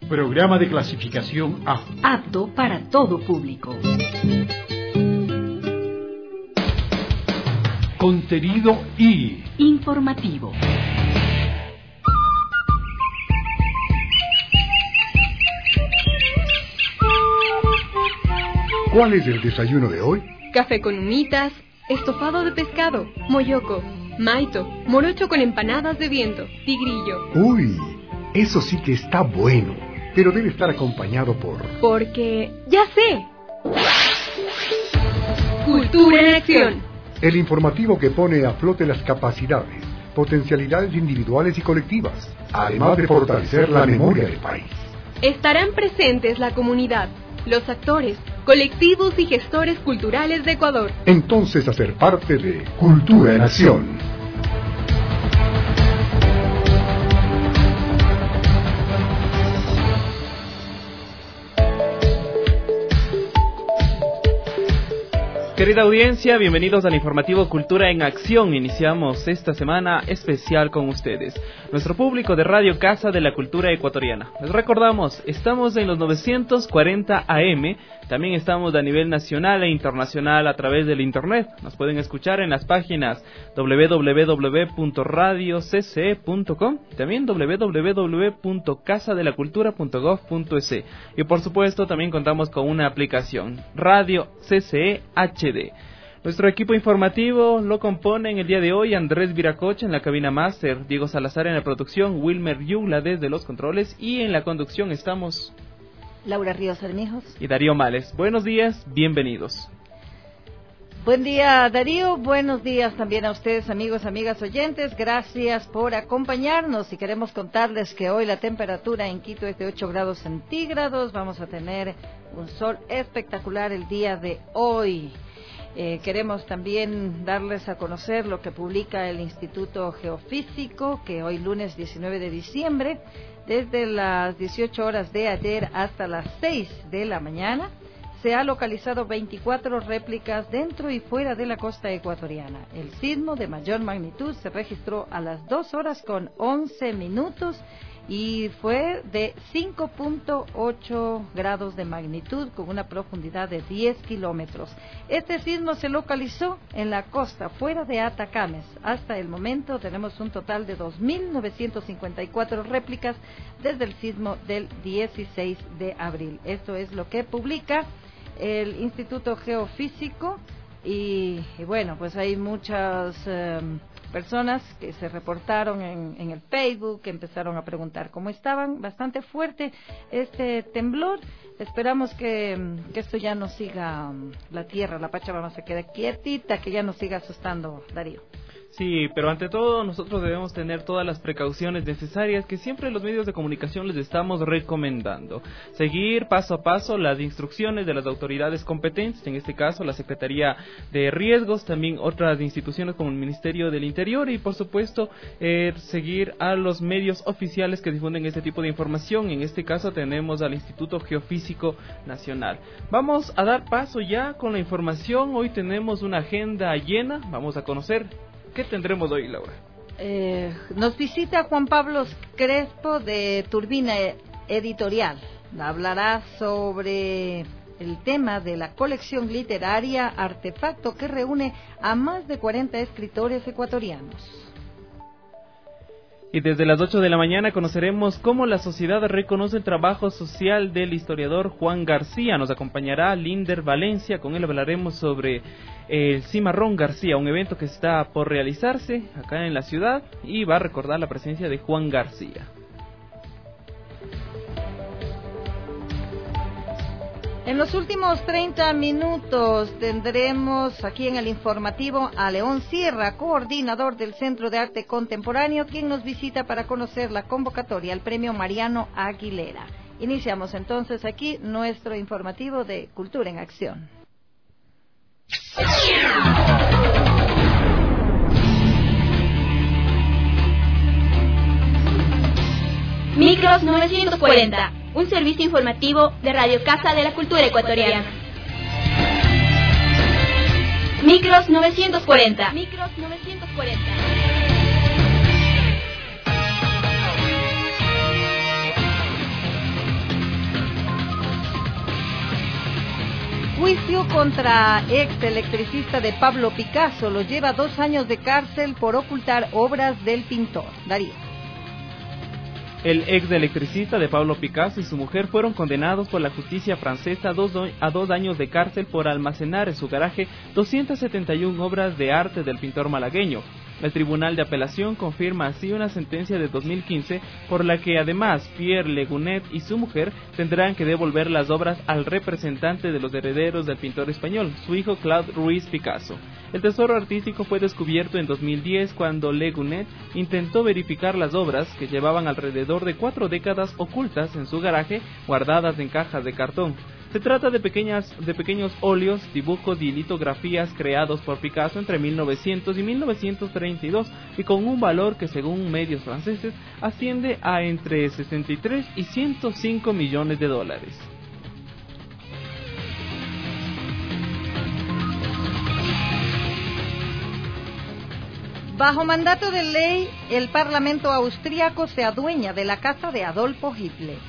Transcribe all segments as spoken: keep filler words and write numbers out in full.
Programa de clasificación A. Apto para todo público. Contenido I. Informativo. ¿Cuál es el desayuno de hoy? Café con humitas, estofado de pescado, moyoco, maito, morocho con empanadas de viento, tigrillo. Uy, eso sí que está bueno, pero debe estar acompañado por... Porque... ¡ya sé! Cultura en acción. El informativo que pone a flote las capacidades, potencialidades individuales y colectivas, además de fortalecer la memoria del país. Estarán presentes la comunidad, los actores, colectivos y gestores culturales de Ecuador. Entonces, hacer parte de Cultura en Acción. Querida audiencia, bienvenidos al informativo Cultura en Acción. Iniciamos esta semana especial con ustedes, nuestro público de Radio Casa de la Cultura Ecuatoriana. Les recordamos, estamos en los novecientos cuarenta A M, también estamos a nivel nacional e internacional a través del internet. Nos pueden escuchar en las páginas doble u doble u doble u punto radio c c e punto com y también doble u doble u doble u punto casa de la cultura punto gob punto es. Y por supuesto también contamos con una aplicación, Radio C C E H D. Nuestro equipo informativo lo componen el día de hoy Andrés Viracocha en la cabina máster, Diego Salazar en la producción, Wilmer Yugla desde los controles y en la conducción estamos Laura Ríos Armijos y Darío Males. Buenos días, bienvenidos. Buen día, Darío. Buenos días también a ustedes, amigos, amigas oyentes. Gracias por acompañarnos y queremos contarles que hoy la temperatura en Quito es de ocho grados centígrados. Vamos a tener un sol espectacular el día de hoy. Eh, queremos también darles a conocer lo que publica el Instituto Geofísico, que hoy lunes diecinueve de diciembre, desde las dieciocho horas de ayer hasta las seis de la mañana, se ha localizado veinticuatro réplicas dentro y fuera de la costa ecuatoriana. El sismo de mayor magnitud se registró a las dos horas con once minutos y fue de cinco punto ocho grados de magnitud con una profundidad de diez kilómetros. Este sismo se localizó en la costa fuera de Atacames. Hasta el momento tenemos un total de dos mil novecientos cincuenta y cuatro réplicas desde el sismo del dieciséis de abril. Esto es lo que publica el Instituto Geofísico y, y bueno, pues hay muchas eh, personas que se reportaron en, en el Facebook, que empezaron a preguntar cómo estaban. Bastante fuerte este temblor. Esperamos que, que esto ya no siga, la tierra, la Pachamama se quede quietita, que ya no siga asustando, Darío. Sí, pero ante todo nosotros debemos tener todas las precauciones necesarias que siempre los medios de comunicación les estamos recomendando. Seguir paso a paso las instrucciones de las autoridades competentes, en este caso la Secretaría de Riesgos, también otras instituciones como el Ministerio del Interior y por supuesto eh, seguir a los medios oficiales que difunden este tipo de información. En este caso tenemos al Instituto Geofísico Nacional. Vamos a dar paso ya con la información. Hoy tenemos una agenda llena, vamos a conocer. ¿Qué tendremos hoy, Laura? Eh, nos visita Juan Pablo Crespo de Turbina Editorial. Hablará sobre el tema de la colección literaria Artefacto, que reúne a más de cuarenta escritores ecuatorianos. Y desde las ocho de la mañana conoceremos cómo la sociedad reconoce el trabajo social del historiador Juan García. Nos acompañará Linder Valencia, con él hablaremos sobre el Cimarrón García, un evento que está por realizarse acá en la ciudad y va a recordar la presencia de Juan García. En los últimos treinta minutos tendremos aquí en el informativo a León Sierra, coordinador del Centro de Arte Contemporáneo, quien nos visita para conocer la convocatoria al Premio Mariano Aguilera. Iniciamos entonces aquí nuestro informativo de Cultura en Acción. Micros novecientos cuarenta, un servicio informativo de Radio Casa de la Cultura Ecuatoriana. Micros novecientos cuarenta. Micros novecientos cuarenta. Juicio contra ex electricista de Pablo Picasso lo lleva dos años de cárcel por ocultar obras del pintor. Darío. El ex electricista de Pablo Picasso y su mujer fueron condenados por la justicia francesa a dos, a dos años de cárcel por almacenar en su garaje doscientas setenta y una obras de arte del pintor malagueño. El Tribunal de Apelación confirma así una sentencia de dos mil quince por la que además Pierre Legunet y su mujer tendrán que devolver las obras al representante de los herederos del pintor español, su hijo Claude Ruiz Picasso. El tesoro artístico fue descubierto en dos mil diez cuando Legunet intentó verificar las obras que llevaban alrededor de cuatro décadas ocultas en su garaje, guardadas en cajas de cartón. Se trata de, pequeñas, de pequeños óleos, dibujos y litografías creados por Picasso entre mil novecientos y mil novecientos treinta y dos y con un valor que según medios franceses asciende a entre sesenta y tres y ciento cinco millones de dólares. Bajo mandato de ley, el Parlamento austríaco se adueña de la casa de Adolfo Hitler.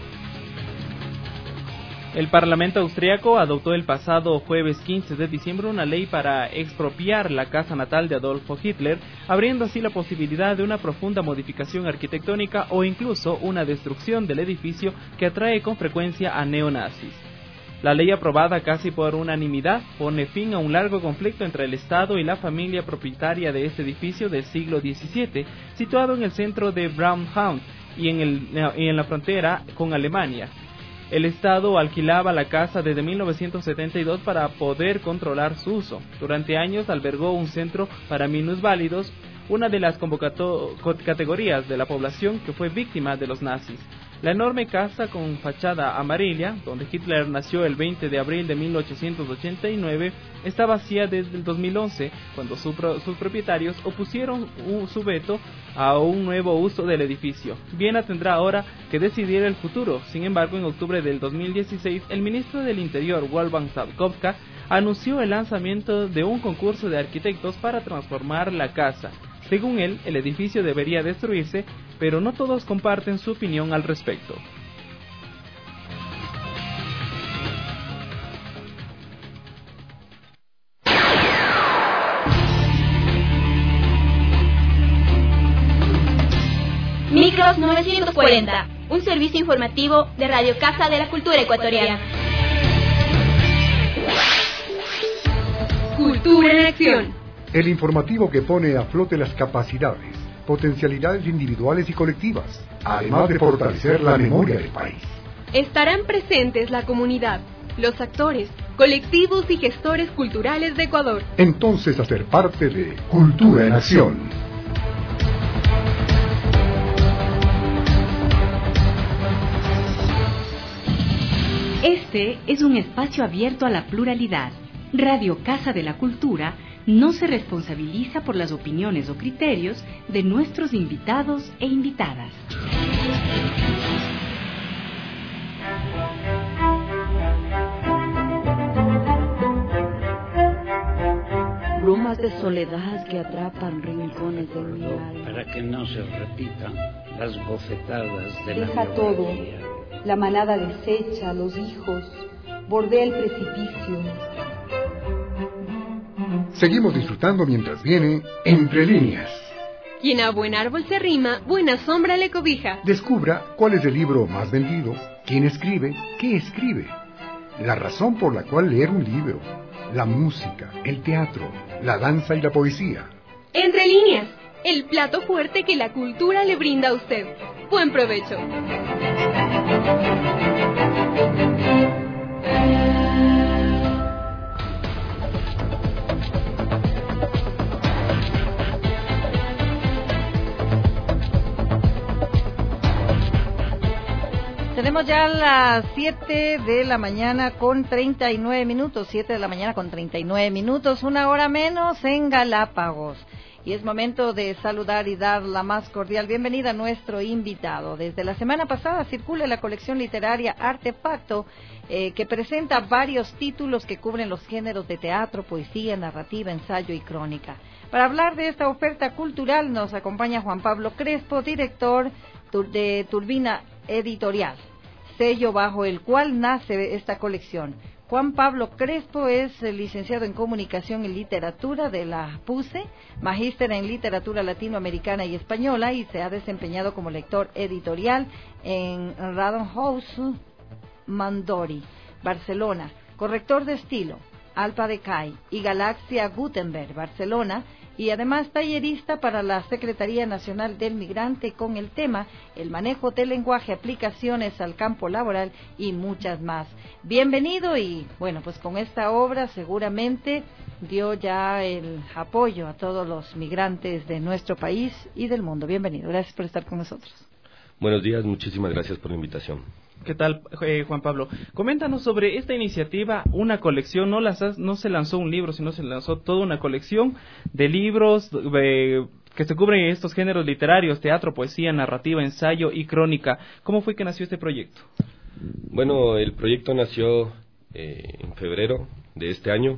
El Parlamento austriaco adoptó el pasado jueves quince de diciembre una ley para expropiar la casa natal de Adolfo Hitler, abriendo así la posibilidad de una profunda modificación arquitectónica o incluso una destrucción del edificio que atrae con frecuencia a neonazis. La ley, aprobada casi por unanimidad, pone fin a un largo conflicto entre el Estado y la familia propietaria de este edificio del siglo diecisiete, situado en el centro de Braunschweig y en, el, y en la frontera con Alemania. El Estado alquilaba la casa desde mil novecientos setenta y dos para poder controlar su uso. Durante años albergó un centro para minusválidos, una de las categorías de la población que fue víctima de los nazis. La enorme casa con fachada amarilla, donde Hitler nació el veinte de abril de mil ochocientos ochenta y nueve, está vacía desde el dos mil once, cuando su pro, sus propietarios opusieron un, su veto a un nuevo uso del edificio. Viena tendrá ahora que decidir el futuro. Sin embargo, en octubre del dos mil dieciséis, el ministro del Interior, Wolfgang Sapkowska, anunció el lanzamiento de un concurso de arquitectos para transformar la casa. Según él, el edificio debería destruirse, pero no todos comparten su opinión al respecto. Micros novecientos cuarenta, un servicio informativo de Radio Casa de la Cultura Ecuatoriana. Cultura en acción. El informativo que pone a flote las capacidades, potencialidades individuales y colectivas, además de fortalecer la memoria del país. Estarán presentes la comunidad, los actores, colectivos y gestores culturales de Ecuador. Entonces, hacer parte de Cultura en Acción. Este es un espacio abierto a la pluralidad. Radio Casa de la Cultura no se responsabiliza por las opiniones o criterios de nuestros invitados e invitadas. Brumas de soledad que atrapan rincones de mi alma. Para que no se repitan las bofetadas de Deja la todo, memoria. la manada desecha, los hijos, bordea el precipicio. Seguimos disfrutando mientras viene Entre Líneas. Quien a buen árbol se arrima, buena sombra le cobija. Descubra cuál es el libro más vendido, quién escribe, qué escribe, la razón por la cual leer un libro, la música, el teatro, la danza y la poesía. Entre líneas, el plato fuerte que la cultura le brinda a usted. Buen provecho. Tenemos ya las siete de la mañana con treinta y nueve minutos, siete de la mañana con treinta y nueve minutos, una hora menos en Galápagos. Y es momento de saludar y dar la más cordial bienvenida a nuestro invitado. Desde la semana pasada circula la colección literaria Artefacto, eh, que presenta varios títulos que cubren los géneros de teatro, poesía, narrativa, ensayo y crónica. Para hablar de esta oferta cultural nos acompaña Juan Pablo Crespo, director de Turbina Editorial, sello bajo el cual nace esta colección. Juan Pablo Crespo es eh, licenciado en Comunicación y Literatura de la P U C E, magíster en Literatura Latinoamericana y Española y se ha desempeñado como lector editorial en Random House Mondadori, Barcelona, corrector de estilo, Alpa de Cai y Galaxia Gutenberg, Barcelona, y además tallerista para la Secretaría Nacional del Migrante con el tema el manejo del lenguaje, aplicaciones al campo laboral y muchas más. Bienvenido y bueno, pues con esta obra seguramente dio ya el apoyo a todos los migrantes de nuestro país y del mundo. Bienvenido, gracias por estar con nosotros. Buenos días, muchísimas gracias por la invitación. ¿Qué tal, eh, Juan Pablo? Coméntanos sobre esta iniciativa, una colección, no, las, no se lanzó un libro, sino se lanzó toda una colección de libros eh, que se cubren estos géneros literarios, teatro, poesía, narrativa, ensayo y crónica. ¿Cómo fue que nació este proyecto? Bueno, el proyecto nació eh, en febrero de este año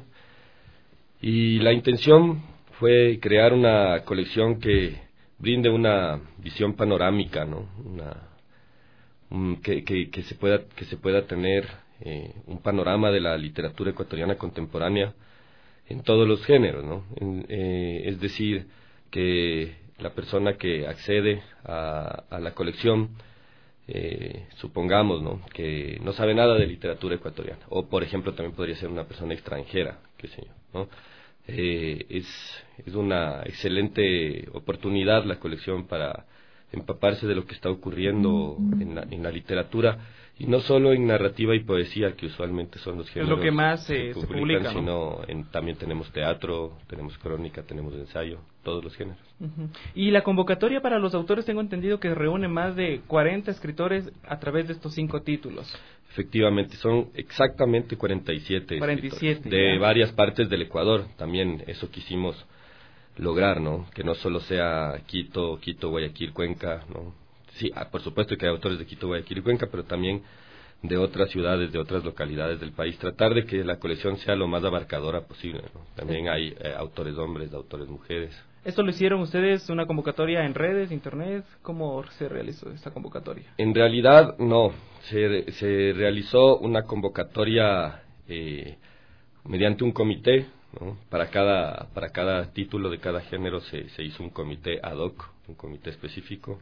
y la intención fue crear una colección que brinde una visión panorámica, ¿no? Una Que, que, que se pueda que se pueda tener eh, un panorama de la literatura ecuatoriana contemporánea en todos los géneros, ¿no? En, eh, es decir, que la persona que accede a, a la colección, eh, supongamos, ¿no?, que no sabe nada de literatura ecuatoriana, o por ejemplo también podría ser una persona extranjera, qué sé yo, ¿no? Eh, es, es una excelente oportunidad la colección para empaparse de lo que está ocurriendo en la, en la literatura, y no solo en narrativa y poesía, que usualmente son los géneros es lo que más eh, que se publican, publica, ¿no? Sino en, también tenemos teatro, tenemos crónica, tenemos ensayo, todos los géneros. Uh-huh. Y la convocatoria para los autores, tengo entendido que reúne más de cuarenta escritores a través de estos cinco títulos. Efectivamente, son exactamente cuarenta y siete, cuarenta y siete de ya. varias partes del Ecuador. También eso quisimos lograr, ¿no? Que no solo sea Quito, Quito, Guayaquil, Cuenca, ¿no? Sí, ah, por supuesto que hay autores de Quito, Guayaquil y Cuenca, pero también de otras ciudades, de otras localidades del país. Tratar de que la colección sea lo más abarcadora posible, ¿no? También hay eh, autores hombres, autores mujeres. ¿Esto lo hicieron ustedes, una convocatoria en redes, internet? ¿Cómo se realizó esta convocatoria? En realidad, no. Se, se realizó una convocatoria eh, mediante un comité, ¿no? Para cada para cada título de cada género se, se hizo un comité ad hoc, un comité específico,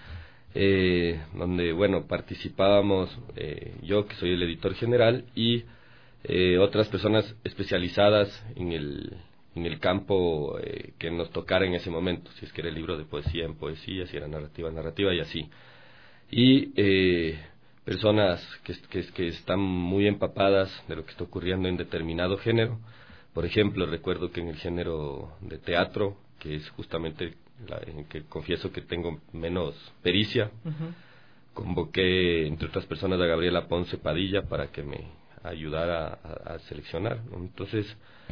eh, donde, bueno, participábamos eh, yo, que soy el editor general, y eh, otras personas especializadas en el en el campo eh, que nos tocara en ese momento, si es que era el libro de poesía en poesía, si era narrativa narrativa y así. Y eh, personas que, que, que están muy empapadas de lo que está ocurriendo en determinado género. Por ejemplo, recuerdo que en el género de teatro, que es justamente la, en que confieso que tengo menos pericia, uh-huh. convoqué, entre otras personas, a Gabriela Ponce Padilla para que me ayudara a, a seleccionar, ¿no? Entonces,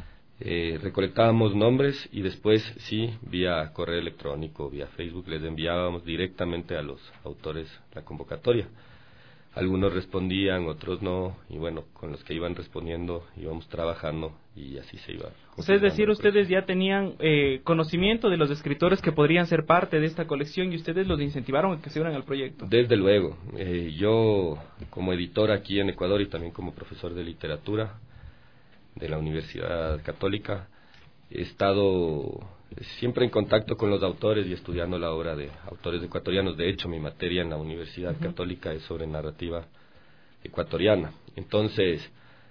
eh, recolectábamos nombres y después, sí, vía correo electrónico, vía Facebook, les enviábamos directamente a los autores la convocatoria. Algunos respondían, otros no, y bueno, con los que iban respondiendo íbamos trabajando y así se iba. Es decir, ustedes ya tenían eh, conocimiento de los escritores que podrían ser parte de esta colección y ustedes los incentivaron a que se unan al proyecto. Desde luego, eh, yo como editor aquí en Ecuador y también como profesor de literatura de la Universidad Católica, he estado siempre en contacto con los autores y estudiando la obra de autores ecuatorianos. De hecho, mi materia en la Universidad uh-huh. Católica es sobre narrativa ecuatoriana. Entonces,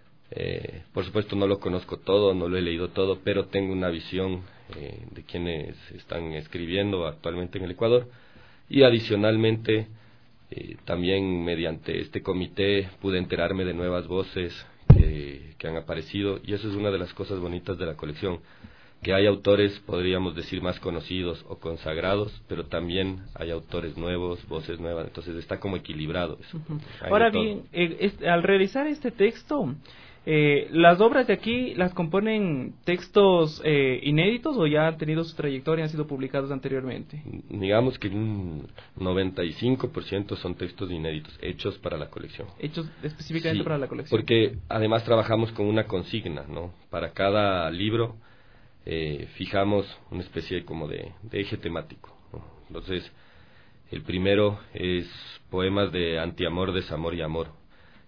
eh, por supuesto no lo conozco todo, no lo he leído todo, pero tengo una visión eh, de quienes están escribiendo actualmente en el Ecuador. Y adicionalmente, eh, también mediante este comité pude enterarme de nuevas voces que, que han aparecido, y eso es una de las cosas bonitas de la colección, que hay autores, podríamos decir, más conocidos o consagrados, pero también hay autores nuevos, voces nuevas, entonces está como equilibrado eso. Uh-huh. Ahora bien, eh, es, al realizar este texto, eh, ¿las obras de aquí las componen textos eh, inéditos o ya han tenido su trayectoria y han sido publicados anteriormente? Digamos que un noventa y cinco por ciento son textos inéditos, hechos para la colección. Hechos específicamente sí, para la colección. Porque además trabajamos con una consigna, ¿no? Para cada libro Eh, fijamos una especie como de, de eje temático, ¿no? Entonces, el primero es poemas de antiamor, desamor y amor.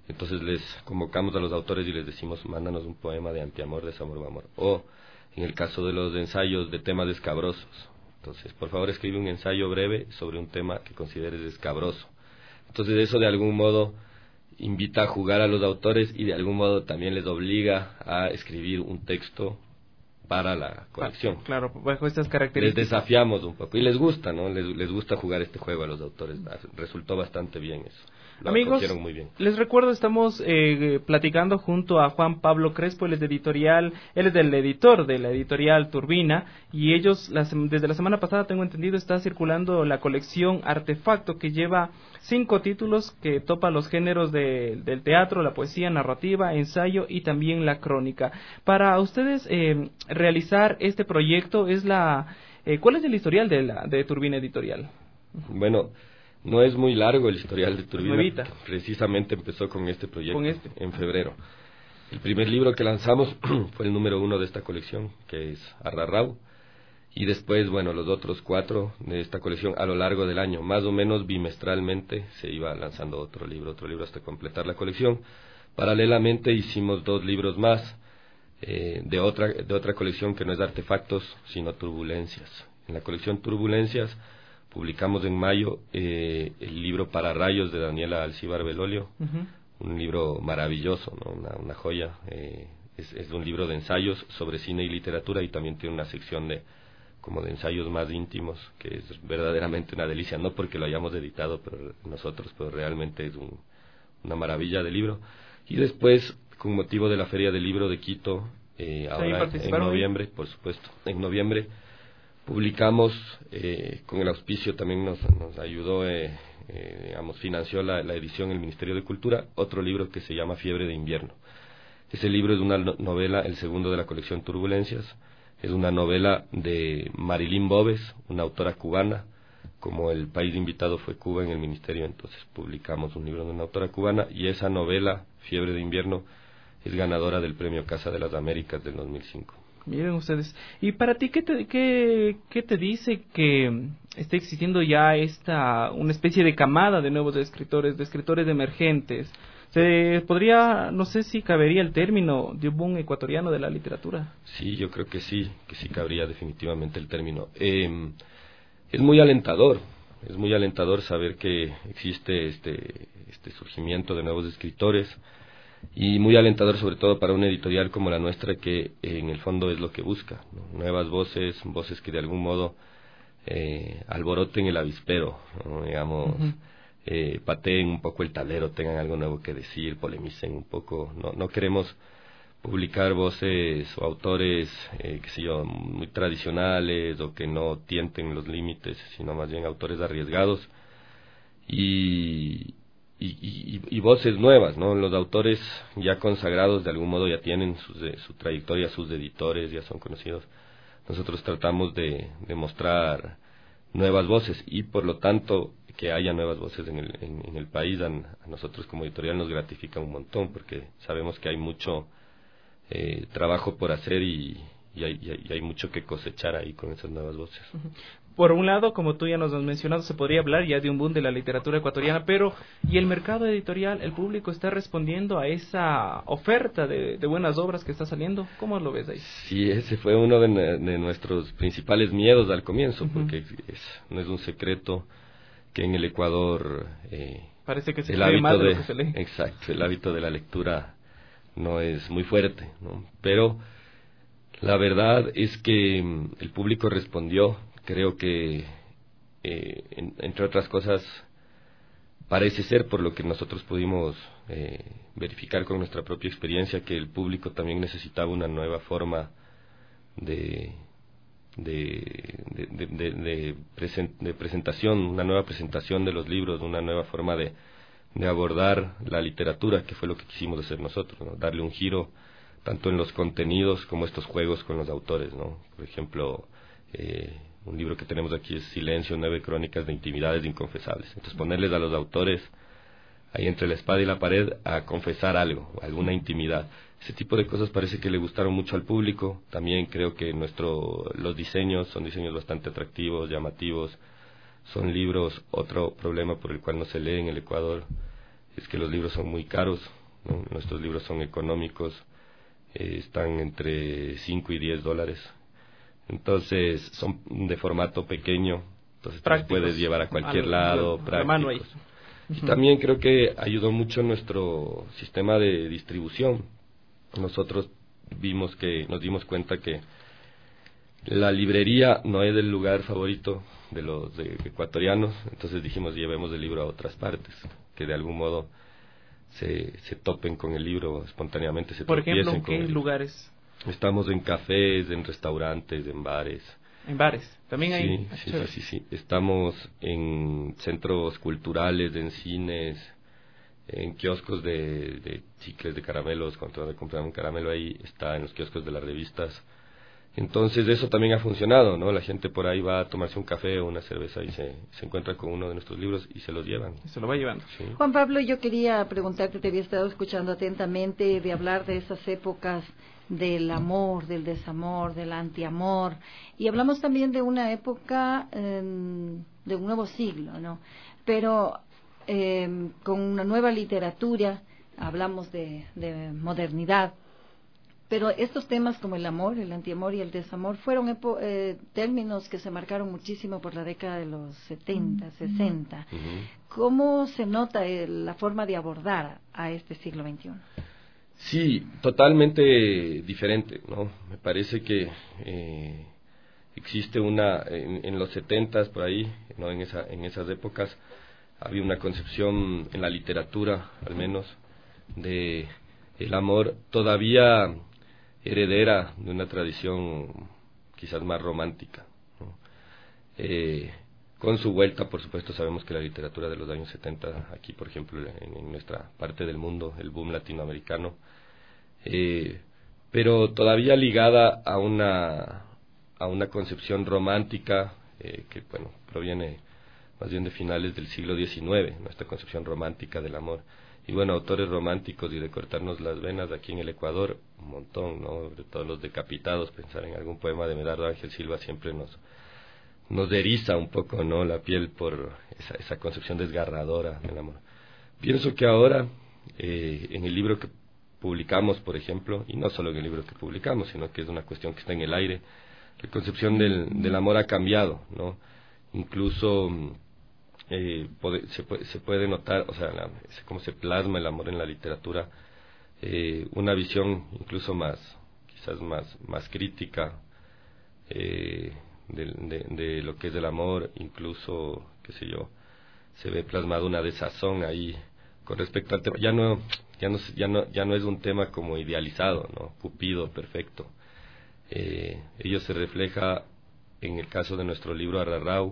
Entonces les convocamos a los autores y les decimos, mándanos un poema de antiamor, desamor o amor. O en el caso de los ensayos de temas escabrosos. Entonces, por favor, escribe un ensayo breve sobre un tema que consideres escabroso. Entonces, eso de algún modo invita a jugar a los autores y de algún modo también les obliga a escribir un texto para la colección. Claro, bajo estas características. Les desafiamos un poco y les gusta, ¿no? Les, les gusta jugar este juego a los autores. Resultó bastante bien eso. Lo Amigos, muy bien. Les recuerdo, estamos eh, platicando junto a Juan Pablo Crespo, él es de editorial, él es del editor de la editorial Turbina, y ellos, las, desde la semana pasada, tengo entendido, está circulando la colección Artefacto, que lleva cinco títulos que topan los géneros de, del teatro, la poesía, narrativa, ensayo y también la crónica. Para ustedes eh, realizar este proyecto, es la eh, ¿cuál es el historial de, la, de Turbina Editorial? Bueno, no es muy largo el historial de Turbina, precisamente empezó con este proyecto con este. en febrero. El primer libro que lanzamos fue el número uno de esta colección, que es Arrarrau, y después, bueno, los otros cuatro de esta colección a lo largo del año, más o menos bimestralmente se iba lanzando otro libro, otro libro hasta completar la colección. Paralelamente hicimos dos libros más eh, de otra de otra colección que no es de Artefactos, sino Turbulencias. En la colección Turbulencias publicamos en mayo eh, el libro Para Rayos de Daniela Alcíbar Belolio, uh-huh. Un libro maravilloso, ¿no? una, una joya. Eh, es, es un libro de ensayos sobre cine y literatura y también tiene una sección de como de ensayos más íntimos, que es verdaderamente una delicia, no porque lo hayamos editado pero nosotros, pero realmente es un, una maravilla de libro. Y después, con motivo de la Feria del Libro de Quito, eh, ahora en noviembre, por supuesto, en noviembre, publicamos, eh, con el auspicio también nos, nos ayudó, eh, eh, digamos, financió la, la edición el Ministerio de Cultura, otro libro que se llama Fiebre de Invierno. Ese libro es una novela, el segundo de la colección Turbulencias, es una novela de Marilyn Bobes, una autora cubana. Como el país invitado fue Cuba en el Ministerio, entonces publicamos un libro de una autora cubana, y esa novela, Fiebre de Invierno, es ganadora del Premio Casa de las Américas del dos mil cinco. Miren ustedes, y para ti, ¿qué te, qué, qué te dice que esté existiendo ya esta una especie de camada de nuevos escritores, de escritores emergentes? ¿Se podría, no sé si cabería el término de un boom ecuatoriano de la literatura? Sí, yo creo que sí, que sí cabría definitivamente el término. Eh, es muy alentador, es muy alentador saber que existe este, este surgimiento de nuevos escritores, y muy alentador sobre todo para una editorial como la nuestra, que eh, en el fondo es lo que busca, ¿no? Nuevas voces, voces que de algún modo eh, alboroten el avispero, ¿no? Digamos, uh-huh. eh, pateen un poco el tablero, tengan algo nuevo que decir, polemicen un poco. No, no queremos publicar voces o autores, eh, qué sé yo, muy tradicionales o que no tienten los límites, sino más bien autores arriesgados y Y, y, y voces nuevas, ¿no? Los autores ya consagrados de algún modo ya tienen su, su trayectoria, sus editores ya son conocidos. Nosotros tratamos de, de mostrar nuevas voces y por lo tanto que haya nuevas voces en el, en, en el país a, a nosotros como editorial nos gratifica un montón, porque sabemos que hay mucho eh, trabajo por hacer y, y, hay, y, hay, y hay mucho que cosechar ahí con esas nuevas voces. Uh-huh. Por un lado, como tú ya nos has mencionado, se podría hablar ya de un boom de la literatura ecuatoriana, pero ¿y el mercado editorial, el público está respondiendo a esa oferta de, de buenas obras que está saliendo? ¿Cómo lo ves ahí? Sí, ese fue uno de, de nuestros principales miedos al comienzo, uh-huh. porque es, no es un secreto que en el Ecuador eh, parece que se el lee hábito más de de, lo que se lee. Exacto, el hábito de la lectura no es muy fuerte, ¿no? Pero la verdad es que mm, el público respondió. Creo que, eh, en, entre otras cosas, parece ser, por lo que nosotros pudimos eh, verificar con nuestra propia experiencia, que el público también necesitaba una nueva forma de de, de, de, de, de, present, de presentación, una nueva presentación de los libros, una nueva forma de, de abordar la literatura, que fue lo que quisimos hacer nosotros, ¿no? Darle un giro tanto en los contenidos como estos juegos con los autores, ¿no? Por ejemplo, eh, un libro que tenemos aquí es Silencio, nueve crónicas de intimidades inconfesables. Entonces ponerles a los autores ahí entre la espada y la pared a confesar algo, alguna intimidad. Ese tipo de cosas parece que le gustaron mucho al público. También creo que nuestro los diseños son diseños bastante atractivos, llamativos. Son libros, otro problema por el cual no se lee en el Ecuador es que los libros son muy caros. ¿no? Nuestros libros son económicos, eh, están entre cinco y diez dólares. Entonces, son de formato pequeño, entonces te los puedes llevar a cualquier al, lado, al, prácticos. Uh-huh. Y también creo que ayudó mucho nuestro sistema de distribución. Nosotros vimos que, nos dimos cuenta que la librería no es el lugar favorito de los de ecuatorianos, entonces dijimos llevemos el libro a otras partes, que de algún modo se, se topen con el libro espontáneamente, se Por ejemplo, ¿en con qué el lugares? Estamos en cafés, en restaurantes, en bares. ¿En bares? ¿También hay? Sí, sí, sí, sí, sí. Estamos en centros culturales, en cines, en kioscos de, de chicles, de caramelos, cuando te compran un caramelo ahí, está en los kioscos de las revistas. Entonces eso también ha funcionado, ¿no? La gente por ahí va a tomarse un café o una cerveza y se, se encuentra con uno de nuestros libros y se los llevan. Y se lo va llevando. Sí. Juan Pablo, yo quería preguntarte, te había estado escuchando atentamente, de hablar de esas épocas del amor, del desamor, del antiamor, y hablamos también de una época eh, de un nuevo siglo, ¿no? Pero eh, con una nueva literatura, hablamos de, de modernidad. Pero estos temas como el amor, el antiamor y el desamor fueron epo eh, términos que se marcaron muchísimo por la década de los setenta, sesenta. Uh-huh. ¿Cómo se nota el, la forma de abordar a este siglo veintiuno? Sí, totalmente diferente, ¿no? Me parece que eh, existe una, en, en los setentas por ahí, ¿no? En, esa, en esas épocas había una concepción en la literatura, al menos, de el amor todavía heredera de una tradición quizás más romántica, ¿no? Eh, con su vuelta, por supuesto, sabemos que la literatura de los años setenta, aquí por ejemplo en, en nuestra parte del mundo, el boom latinoamericano, eh, pero todavía ligada a una a una concepción romántica eh, que bueno proviene más bien de finales del siglo diecinueve, nuestra concepción romántica del amor. Y bueno, autores románticos y de cortarnos las venas aquí en el Ecuador, un montón, ¿no? Sobre todo los decapitados, pensar en algún poema de Medardo Ángel Silva siempre nos nos eriza un poco, ¿no? La piel por esa, esa concepción desgarradora del amor. Pienso que ahora, eh, en el libro que publicamos, por ejemplo, y no solo en el libro que publicamos, sino que es una cuestión que está en el aire, la concepción del, del amor ha cambiado, ¿no? Incluso eh, puede, se, puede, se puede notar, o sea, la, cómo se plasma el amor en la literatura, eh, una visión incluso más, quizás más, más crítica, eh, de, de, de lo que es el amor, incluso, qué sé yo, se ve plasmada una desazón ahí con respecto al tema. Ya no, ya no, ya no, ya no es un tema como idealizado, ¿no? Cupido, perfecto. Eh, ello se refleja en el caso de nuestro libro Arrarrao,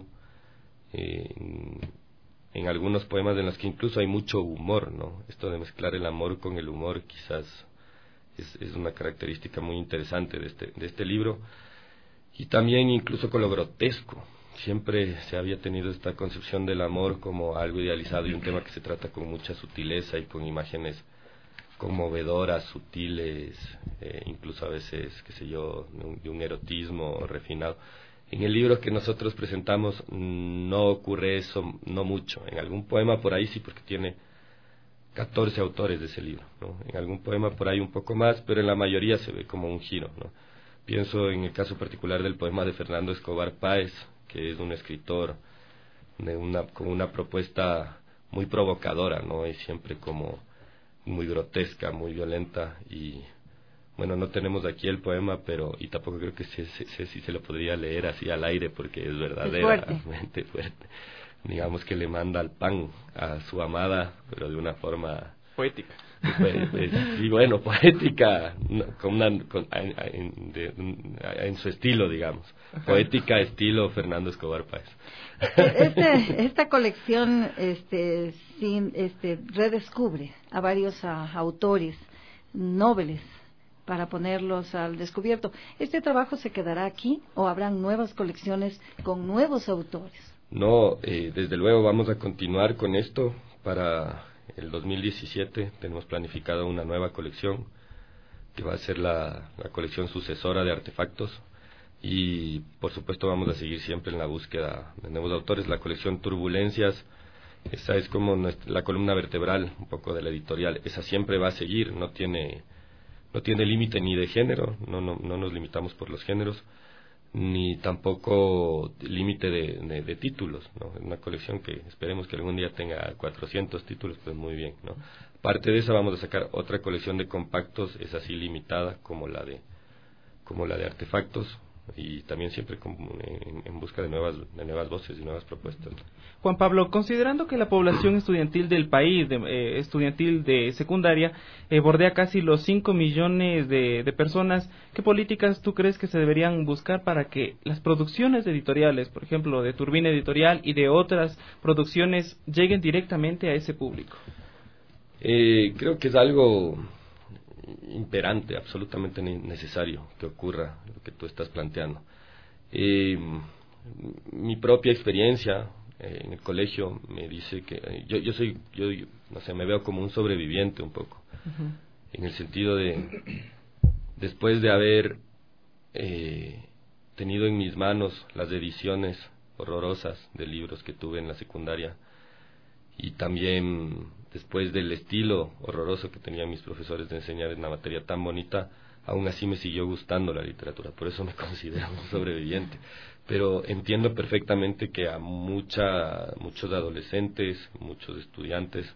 eh, en, en algunos poemas en los que incluso hay mucho humor, ¿no? Esto de mezclar el amor con el humor quizás es, es una característica muy interesante de este, de este libro. Y también incluso con lo grotesco. Siempre se había tenido esta concepción del amor como algo idealizado y un tema que se trata con mucha sutileza y con imágenes conmovedoras, sutiles, eh, incluso a veces, qué sé yo, de un, de un erotismo refinado. En el libro que nosotros presentamos no ocurre eso, no mucho. En algún poema por ahí sí, porque tiene catorce autores de ese libro, ¿no? En algún poema por ahí un poco más, pero en la mayoría se ve como un giro, ¿no? Pienso en el caso particular del poema de Fernando Escobar Páez, que es un escritor de una, con una propuesta muy provocadora, ¿no? Y siempre como muy grotesca, muy violenta. Y bueno, no tenemos aquí el poema, pero y tampoco creo que sé si se, se, se lo podría leer así al aire, porque es verdaderamente fuerte. Digamos que le manda el pan a su amada, pero de una forma poética. Pues, pues, y bueno, poética, con una, con, en, de, en su estilo, digamos. Poética, estilo Fernando Escobar Páez. Este, esta colección este, sin, este, redescubre a varios a, autores nobles para ponerlos al descubierto. ¿Este trabajo se quedará aquí o habrán nuevas colecciones con nuevos autores? No, eh, desde luego vamos a continuar con esto para el dos mil diecisiete. Tenemos planificada una nueva colección que va a ser la, la colección sucesora de artefactos y por supuesto vamos a seguir siempre en la búsqueda de nuevos autores. La colección Turbulencias Esa es como nuestra, la columna vertebral un poco de la editorial. Esa siempre va a seguir, no tiene no tiene límite ni de género, no, no, no nos limitamos por los géneros, ni tampoco límite de, de, de títulos, ¿no? Es una colección que esperemos que algún día tenga cuatrocientos títulos, pues muy bien, ¿no? Aparte de esa vamos a sacar otra colección de compactos, es así limitada como la de como la de artefactos, y también siempre en, en busca de nuevas de nuevas voces y nuevas propuestas. Juan Pablo, considerando que la población estudiantil del país, de, eh, estudiantil de secundaria, eh, bordea casi los cinco millones de, de personas, ¿qué políticas tú crees que se deberían buscar para que las producciones editoriales, por ejemplo, de Turbina Editorial y de otras producciones, lleguen directamente a ese público? Eh, creo que es algo imperante, absolutamente necesario que ocurra lo que tú estás planteando. Eh, mi propia experiencia eh, en el colegio me dice que eh, yo, yo soy, yo, yo, no sé, me veo como un sobreviviente un poco, uh-huh. En el sentido de, después de haber eh, tenido en mis manos las ediciones horrorosas de libros que tuve en la secundaria, y también después del estilo horroroso que tenían mis profesores de enseñar en una materia tan bonita, aún así me siguió gustando la literatura, por eso me considero un sobreviviente. Pero entiendo perfectamente que a mucha, muchos adolescentes, muchos estudiantes,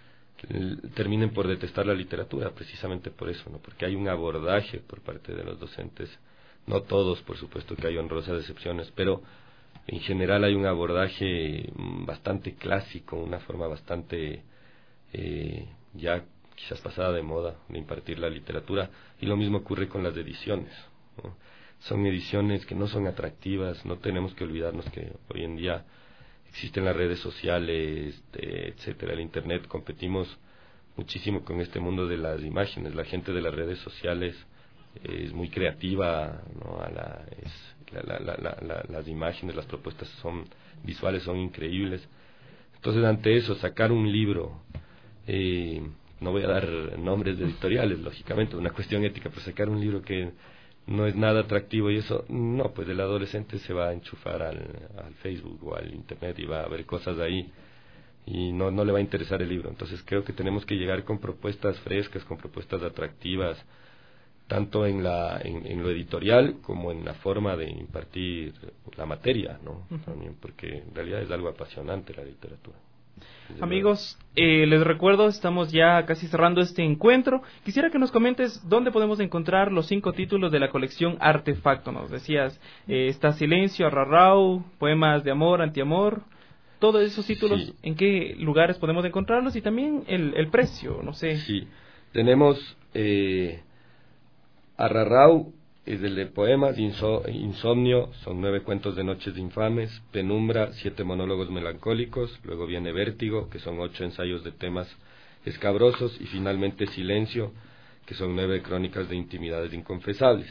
terminen por detestar la literatura, precisamente por eso, ¿no? Porque hay un abordaje por parte de los docentes, no todos, por supuesto que hay honrosas excepciones, pero en general hay un abordaje bastante clásico, una forma bastante eh, ya quizás pasada de moda de impartir la literatura, y lo mismo ocurre con las ediciones, ¿no? Son ediciones que no son atractivas, no tenemos que olvidarnos que hoy en día existen las redes sociales, eh, etcétera, el internet, competimos muchísimo con este mundo de las imágenes, la gente de las redes sociales eh, es muy creativa, ¿no? A la, es, La, la, la, la, las imágenes, las propuestas son visuales, son increíbles. Entonces, ante eso, sacar un libro, eh, no voy a dar nombres de editoriales, lógicamente, una cuestión ética, pero sacar un libro que no es nada atractivo y eso, no, pues el adolescente se va a enchufar al, al Facebook o al internet y va a ver cosas ahí y no, no le va a interesar el libro. Entonces, creo que tenemos que llegar con propuestas frescas, con propuestas atractivas, tanto en la en, en lo editorial como en la forma de impartir la materia, ¿no? Uh-huh. También, porque en realidad es algo apasionante la literatura. Amigos, eh, les recuerdo, estamos ya casi cerrando este encuentro. Quisiera que nos comentes dónde podemos encontrar los cinco títulos de la colección Artefacto. Nos decías, eh, está Silencio, Arrarrao, Poemas de Amor, Antiamor. Todos esos títulos, sí. ¿En qué lugares podemos encontrarlos? Y también el, el precio, no sé. Sí, tenemos eh, Arrarrao, es el de poemas, inso, Insomnio, son nueve cuentos de noches infames, Penumbra, siete monólogos melancólicos, luego viene Vértigo, que son ocho ensayos de temas escabrosos, y finalmente Silencio, que son nueve crónicas de intimidades inconfesables.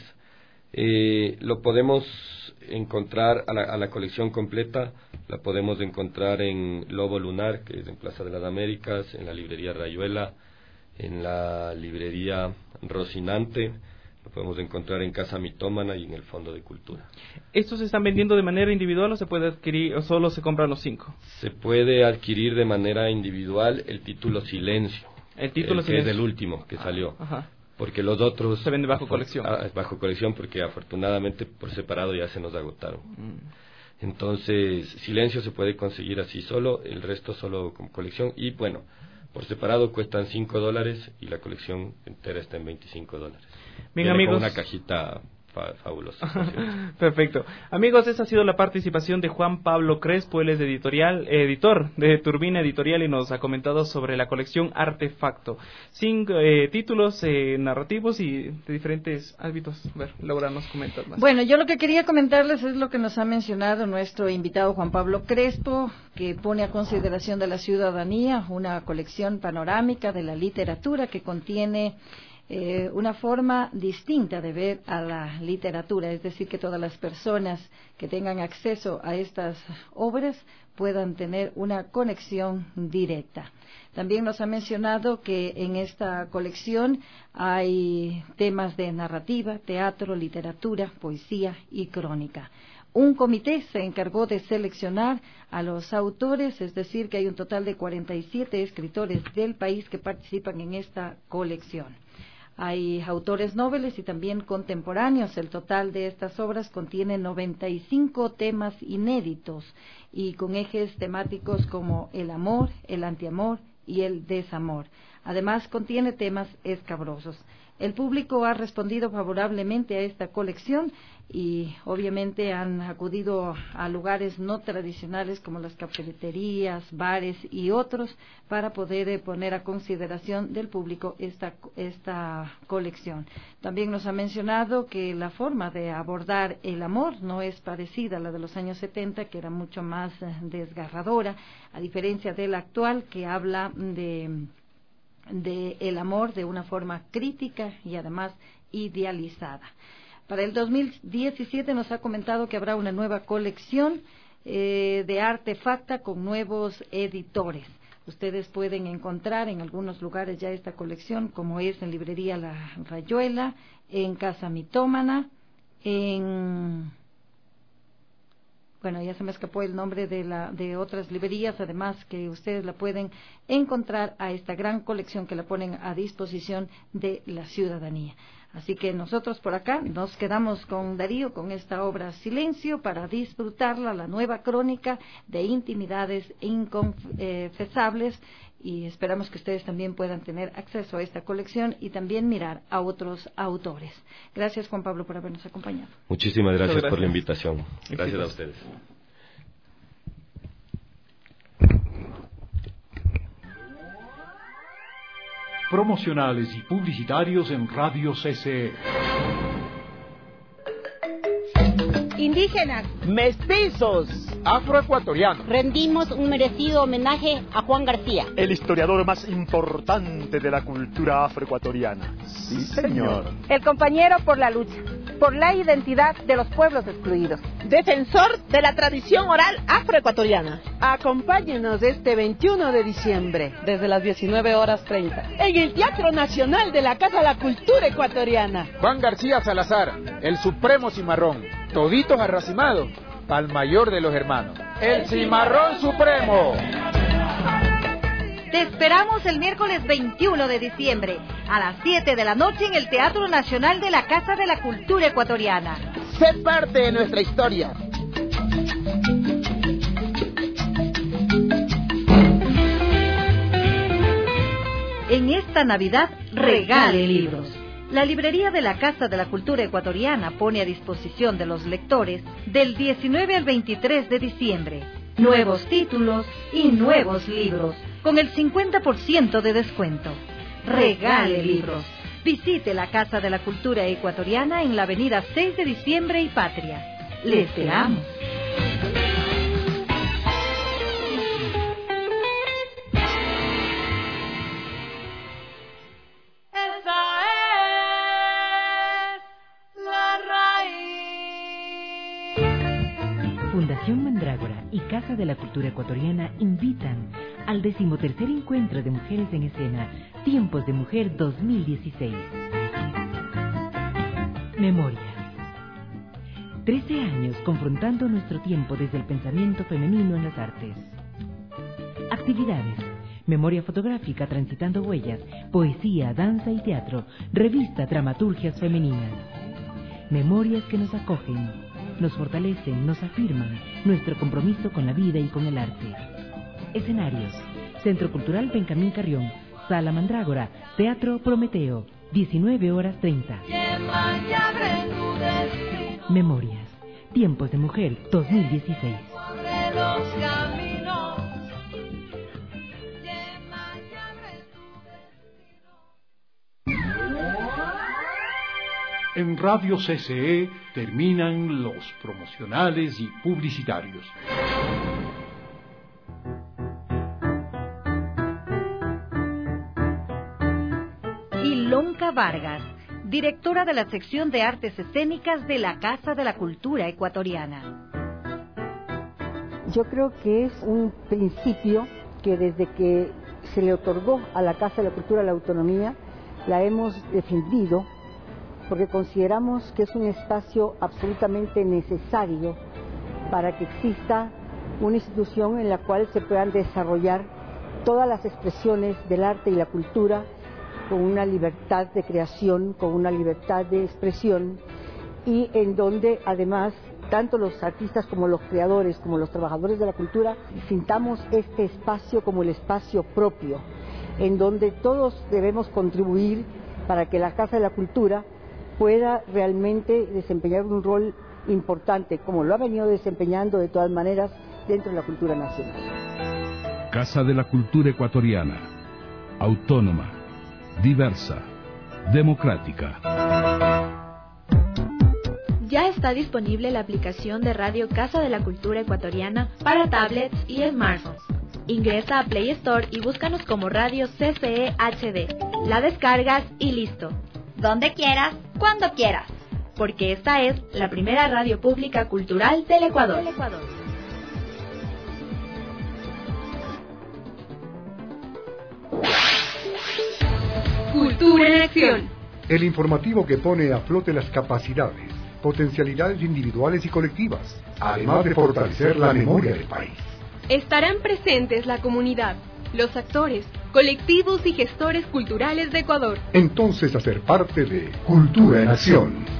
Eh, lo podemos encontrar a la, a la colección completa, la podemos encontrar en Lobo Lunar, que es en Plaza de las Américas, en la librería Rayuela, en la librería Rocinante, lo podemos encontrar en Casa Mitómana y en el Fondo de Cultura. ¿Estos se están vendiendo de manera individual o se puede adquirir o solo se compran los cinco? Se puede adquirir de manera individual el título Silencio, el título el Silencio, que es el último que salió. Ajá. Porque los otros se venden bajo colección. Ah, bajo colección, porque afortunadamente por separado ya se nos agotaron. Mm. Entonces, Silencio se puede conseguir así solo, el resto solo como colección. Y bueno, por separado cuestan cinco dólares y la colección entera está en veinticinco dólares. Bien, Viene amigos. Con una cajita fa fabulosa. Perfecto. Amigos, esa ha sido la participación de Juan Pablo Crespo, él es editorial, editor de Turbina Editorial y nos ha comentado sobre la colección Artefacto. Cinco eh, títulos eh, narrativos y de diferentes ámbitos. A ver, Laura, nos comentas más. Bueno, yo lo que quería comentarles es lo que nos ha mencionado nuestro invitado Juan Pablo Crespo, que pone a consideración de la ciudadanía una colección panorámica de la literatura que contiene Eh, una forma distinta de ver a la literatura, es decir, que todas las personas que tengan acceso a estas obras puedan tener una conexión directa. También nos ha mencionado que en esta colección hay temas de narrativa, teatro, literatura, poesía y crónica. Un comité se encargó de seleccionar a los autores, es decir, que hay un total de cuarenta y siete escritores del país que participan en esta colección. Hay autores noveles y también contemporáneos. El total de estas obras contiene noventa y cinco temas inéditos y con ejes temáticos como el amor, el antiamor y el desamor. Además, contiene temas escabrosos. El público ha respondido favorablemente a esta colección y obviamente han acudido a lugares no tradicionales como las cafeterías, bares y otros para poder eh, poner a consideración del público esta, esta colección. También nos ha mencionado que la forma de abordar el amor no es parecida a la de los años setenta, que era mucho más eh, desgarradora, a diferencia de la actual, que habla de... de el amor de una forma crítica y además idealizada. Para el dos mil diecisiete nos ha comentado que habrá una nueva colección eh, de artefacta con nuevos editores. Ustedes pueden encontrar en algunos lugares ya esta colección, como es en Librería La Rayuela, en Casa Mitómana, en... Bueno, ya se me escapó el nombre de, la, de otras librerías, además que ustedes la pueden encontrar a esta gran colección que la ponen a disposición de la ciudadanía. Así que nosotros por acá nos quedamos con Darío, con esta obra Silencio, para disfrutarla, la nueva crónica de intimidades inconfesables, y esperamos que ustedes también puedan tener acceso a esta colección y también mirar a otros autores. Gracias, Juan Pablo, por habernos acompañado. Muchísimas gracias, gracias. por la invitación. Gracias a ustedes. Promocionales y publicitarios en Radio C C E. Indígenas, mestizos, afroecuatorianos. rendimos un merecido homenaje a Juan García, El historiador más importante de la cultura afroecuatoriana. Sí, señor. el compañero por la lucha, por la identidad de los pueblos excluidos, defensor de la tradición oral afroecuatoriana. Acompáñenos este veintiuno de diciembre, desde las diecinueve horas treinta, en el Teatro Nacional de la Casa de la Cultura Ecuatoriana. Juan García Salazar, el Supremo Cimarrón, toditos arracimados, pal mayor de los hermanos, el Cimarrón Supremo. Te esperamos el miércoles veintiuno de diciembre a las siete de la noche en el Teatro Nacional de la Casa de la Cultura Ecuatoriana. Sé parte de nuestra historia. En esta Navidad, regale libros. La librería de la Casa de la Cultura Ecuatoriana pone a disposición de los lectores del diecinueve al veintitrés de diciembre nuevos títulos y nuevos libros con el cincuenta por ciento de descuento. Regale libros. Visite la Casa de la Cultura Ecuatoriana en la avenida seis de diciembre y Patria. Le esperamos. Fundación Mandrágora y Casa de la Cultura Ecuatoriana invitan al decimotercer encuentro de Mujeres en Escena, Tiempos de Mujer dos mil dieciséis. Memoria. Trece años confrontando nuestro tiempo desde el pensamiento femenino en las artes. Actividades. Memoria fotográfica transitando huellas, poesía, danza y teatro, revista Dramaturgias Femeninas. Memorias que nos acogen, nos fortalecen, nos afirman nuestro compromiso con la vida y con el arte. Escenarios: Centro Cultural Benjamín Carrión, Sala Mandrágora, Teatro Prometeo, diecinueve horas treinta. Memorias, Tiempos de Mujer dos mil dieciséis. En Radio C C E terminan los promocionales y publicitarios. Ilonka Vargas, directora de la sección de artes escénicas de la Casa de la Cultura Ecuatoriana. Yo creo que es un principio que desde que se le otorgó a la Casa de la Cultura la autonomía, la hemos defendido, porque consideramos que es un espacio absolutamente necesario para que exista una institución en la cual se puedan desarrollar todas las expresiones del arte y la cultura con una libertad de creación, con una libertad de expresión, y en donde además tanto los artistas como los creadores, como los trabajadores de la cultura, sintamos este espacio como el espacio propio, en donde todos debemos contribuir para que la Casa de la Cultura pueda realmente desempeñar un rol importante, como lo ha venido desempeñando de todas maneras dentro de la cultura nacional. Casa de la Cultura Ecuatoriana, autónoma, diversa, democrática. Ya está disponible la aplicación de Radio Casa de la Cultura Ecuatoriana para tablets y smartphones. Ingresa a Play Store y búscanos como Radio C C E H D. La descargas y listo. Donde quieras, cuando quieras. Porque esta es la primera radio pública cultural del Ecuador. Del Ecuador. Cultura en acción. El informativo que pone a flote las capacidades, potencialidades individuales y colectivas, además de fortalecer la memoria del país. Estarán presentes la comunidad, los actores, colectivos y gestores culturales de Ecuador. Entonces, hacer parte de Cultura en Acción.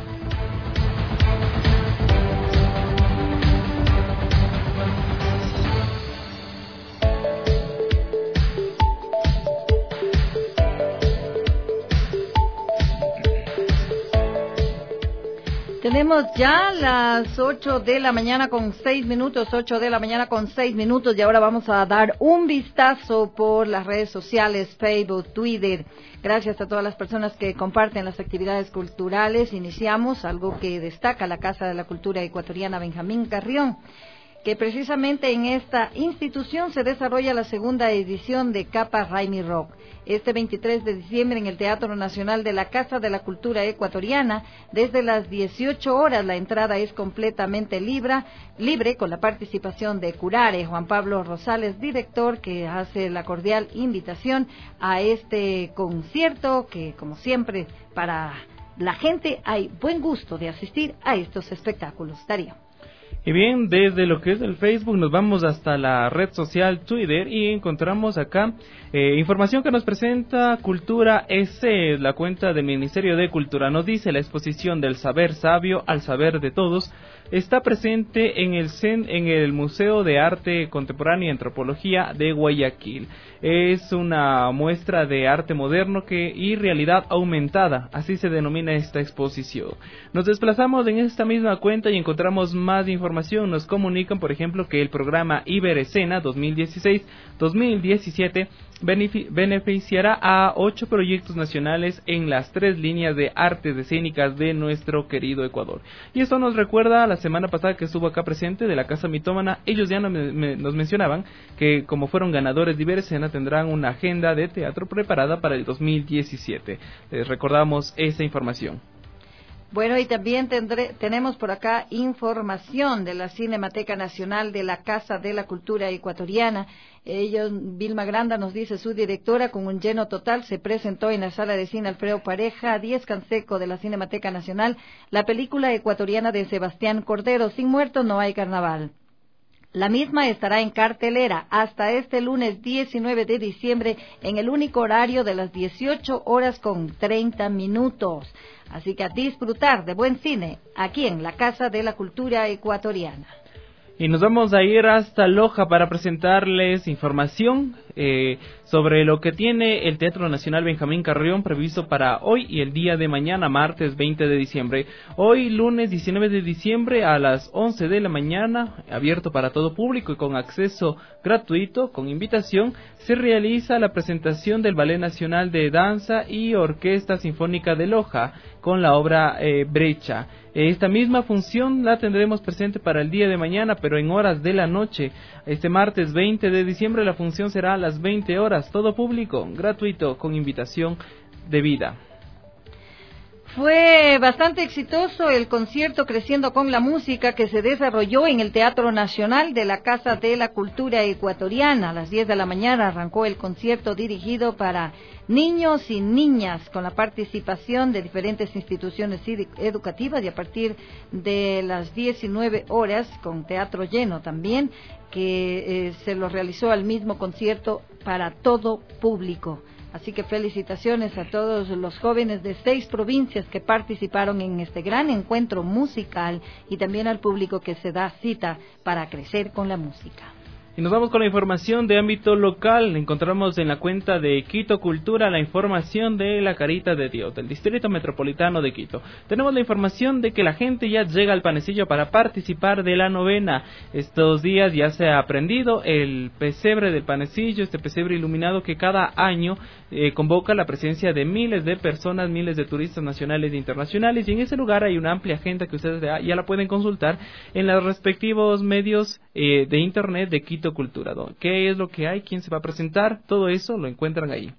Tenemos ya las ocho de la mañana con seis minutos, ocho de la mañana con seis minutos, y ahora vamos a dar un vistazo por las redes sociales, Facebook, Twitter. Gracias a todas las personas que comparten las actividades culturales. Iniciamos algo que destaca la Casa de la Cultura Ecuatoriana Benjamín Carrión, que precisamente en esta institución se desarrolla la segunda edición de Capa Raimi Rock. Este veintitrés de diciembre en el Teatro Nacional de la Casa de la Cultura Ecuatoriana, desde las dieciocho horas, la entrada es completamente libre, libre con la participación de Curare, Juan Pablo Rosales, director, que hace la cordial invitación a este concierto, que como siempre para la gente hay buen gusto de asistir a estos espectáculos. Darío. Y bien, desde lo que es el Facebook nos vamos hasta la red social Twitter y encontramos acá eh, información que nos presenta Cultura S, la cuenta del Ministerio de Cultura. Nos dice: la exposición del saber sabio al saber de todos está presente en el, en el Museo de Arte Contemporáneo y Antropología de Guayaquil. Es una muestra de arte moderno que y realidad aumentada, así se denomina esta exposición. Nos desplazamos en esta misma cuenta y encontramos más información. Nos comunican, por ejemplo, que el programa Iberescena dos mil dieciséis dos mil diecisiete beneficiará a ocho proyectos nacionales en las tres líneas de artes escénicas de nuestro querido Ecuador. Y esto nos recuerda a la semana pasada que estuvo acá presente de la Casa Mitómana. Ellos ya no me, me, nos mencionaban que como fueron ganadores de Iberescena tendrán una agenda de teatro preparada para el dos mil diecisiete. Les recordamos esa información. Bueno, y también tendré, tenemos por acá información de la Cinemateca Nacional de la Casa de la Cultura Ecuatoriana. Ellos, Vilma Granda nos dice, su directora, con un lleno total, se presentó en la Sala de Cine Alfredo Pareja, Díez Canseco de la Cinemateca Nacional, la película ecuatoriana de Sebastián Cordero, Sin muertos no hay carnaval. La misma estará en cartelera hasta este lunes diecinueve de diciembre en el único horario de las dieciocho horas con treinta minutos. Así que a disfrutar de buen cine aquí en la Casa de la Cultura Ecuatoriana. Y nos vamos a ir hasta Loja para presentarles información eh, sobre lo que tiene el Teatro Nacional Benjamín Carrión previsto para hoy y el día de mañana, martes veinte de diciembre. Hoy, lunes diecinueve de diciembre, a las once de la mañana, abierto para todo público y con acceso gratuito, con invitación, se realiza la presentación del Ballet Nacional de Danza y Orquesta Sinfónica de Loja, con la obra eh, Brecha. Esta misma función la tendremos presente para el día de mañana, pero en horas de la noche. Este martes veinte de diciembre la función será a las veinte horas, todo público, gratuito, con invitación debida. Fue bastante exitoso el concierto Creciendo con la Música que se desarrolló en el Teatro Nacional de la Casa de la Cultura Ecuatoriana. A las diez de la mañana arrancó el concierto dirigido para niños y niñas con la participación de diferentes instituciones educativas, y a partir de las diecinueve horas, con teatro lleno también, que eh, se lo realizó al mismo concierto para todo público. Así que felicitaciones a todos los jóvenes de seis provincias que participaron en este gran encuentro musical, y también al público que se da cita para crecer con la música. Y nos vamos con la información de ámbito local. Encontramos en la cuenta de Quito Cultura la información de la Carita de Dios, del Distrito Metropolitano de Quito. Tenemos la información de que la gente ya llega al Panecillo para participar de la novena. Estos días ya se ha aprendido el pesebre del Panecillo, este pesebre iluminado que cada año eh, convoca la presencia de miles de personas, miles de turistas nacionales e internacionales. Y en ese lugar hay una amplia agenda que ustedes ya la pueden consultar en los respectivos medios eh, de internet de Quito Cultura. ¿Qué es lo que hay? ¿Quién se va a presentar? Todo eso lo encuentran ahí.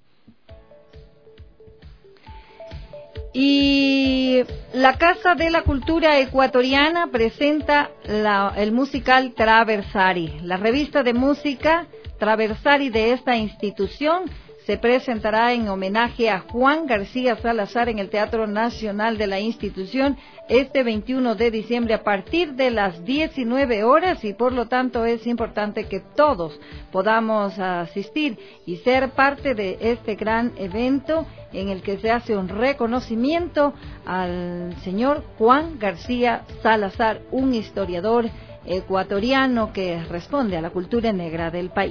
Y la Casa de la Cultura Ecuatoriana presenta la, el musical Traversari. La revista de música Traversari de esta institución se presentará en homenaje a Juan García Salazar en el Teatro Nacional de la institución este veintiuno de diciembre a partir de las diecinueve horas, y por lo tanto es importante que todos podamos asistir y ser parte de este gran evento en el que se hace un reconocimiento al señor Juan García Salazar, un historiador ecuatoriano que responde a la cultura negra del país.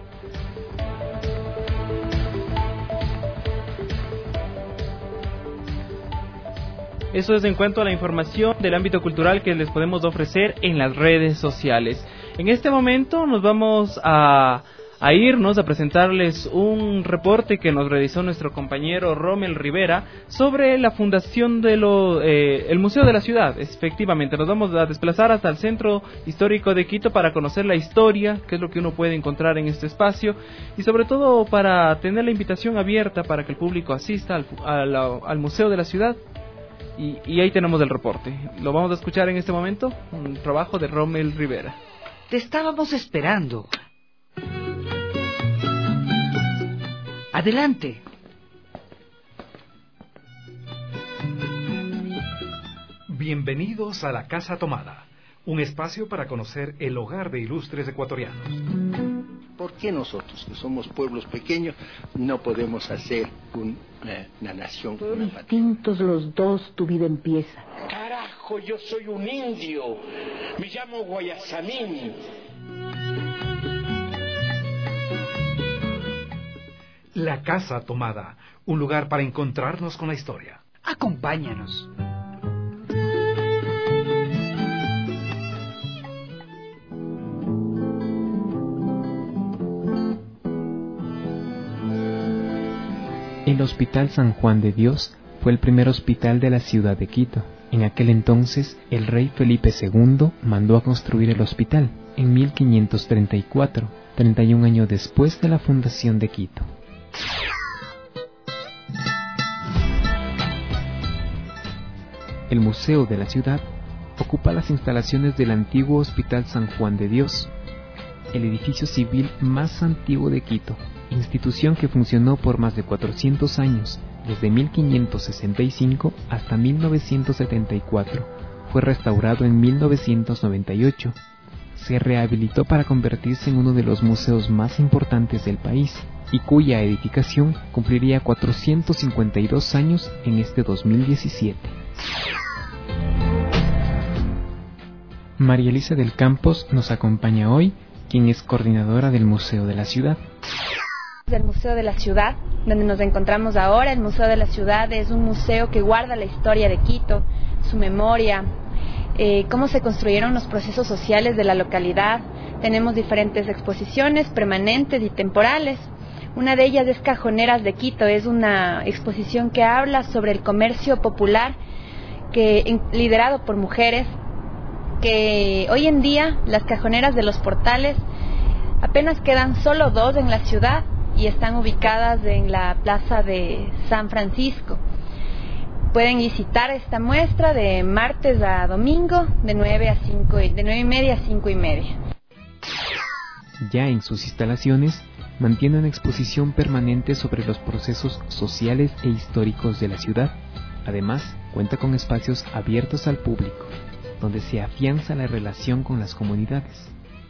Eso es en cuanto a la información del ámbito cultural que les podemos ofrecer en las redes sociales. En este momento nos vamos a, a irnos a presentarles un reporte que nos realizó nuestro compañero Rommel Rivera sobre la fundación de lo, eh, el Museo de la Ciudad. Efectivamente, nos vamos a desplazar hasta el Centro Histórico de Quito para conocer la historia, qué es lo que uno puede encontrar en este espacio, y sobre todo para tener la invitación abierta para que el público asista al, al, al Museo de la Ciudad. Y, y ahí tenemos el reporte. Lo vamos a escuchar en este momento, un trabajo de Rommel Rivera. Te estábamos esperando. Adelante. Bienvenidos a la Casa Tomada, un espacio para conocer el hogar de ilustres ecuatorianos. ¿Por qué nosotros, que somos pueblos pequeños, no podemos hacer un, eh, una nación? Una distintos los dos, tu vida empieza. Carajo, yo soy un indio. Me llamo Guayasamín. La Casa Tomada, un lugar para encontrarnos con la historia. Acompáñanos. El Hospital San Juan de Dios fue el primer hospital de la ciudad de Quito. En aquel entonces, el rey Felipe segundo mandó a construir el hospital en mil quinientos treinta y cuatro, treinta y un años después de la fundación de Quito. El Museo de la Ciudad ocupa las instalaciones del antiguo Hospital San Juan de Dios, el edificio civil más antiguo de Quito, institución que funcionó por más de cuatrocientos años, desde mil quinientos sesenta y cinco hasta mil novecientos setenta y cuatro. Fue restaurado en mil novecientos noventa y ocho. Se rehabilitó para convertirse en uno de los museos más importantes del país, y cuya edificación cumpliría cuatrocientos cincuenta y dos años en este dos mil diecisiete. María Elisa del Campos nos acompaña hoy, quien es coordinadora del Museo de la Ciudad. Del Museo de la Ciudad, donde nos encontramos ahora. El Museo de la Ciudad es un museo que guarda la historia de Quito, su memoria, eh, cómo se construyeron los procesos sociales de la localidad. Tenemos diferentes exposiciones permanentes y temporales. Una de ellas es Cajoneras de Quito, es una exposición que habla sobre el comercio popular que liderado por mujeres, que hoy en día las cajoneras de los portales apenas quedan solo dos en la ciudad y están ubicadas en la plaza de San Francisco. pueden visitar esta muestra de martes a domingo de nueve a cinco, de nueve y media a cinco y media. Ya en sus instalaciones mantiene una exposición permanente sobre los procesos sociales e históricos de la ciudad. Además, cuenta con espacios abiertos al público, donde se afianza la relación con las comunidades.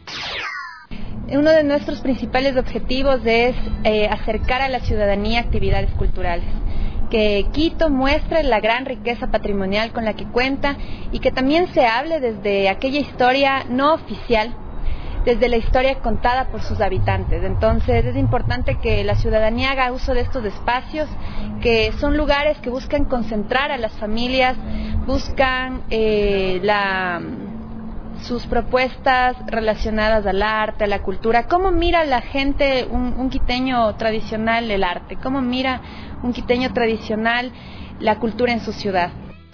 Uno de nuestros principales objetivos es eh, acercar a la ciudadanía actividades culturales, que Quito muestre la gran riqueza patrimonial con la que cuenta y que también se hable desde aquella historia no oficial, desde la historia contada por sus habitantes. Entonces es importante que la ciudadanía haga uso de estos espacios, que son lugares que buscan concentrar a las familias, buscan eh, la... sus propuestas relacionadas al arte, a la cultura. ¿Cómo mira la gente, un, un quiteño tradicional, el arte? ¿Cómo mira un quiteño tradicional la cultura en su ciudad?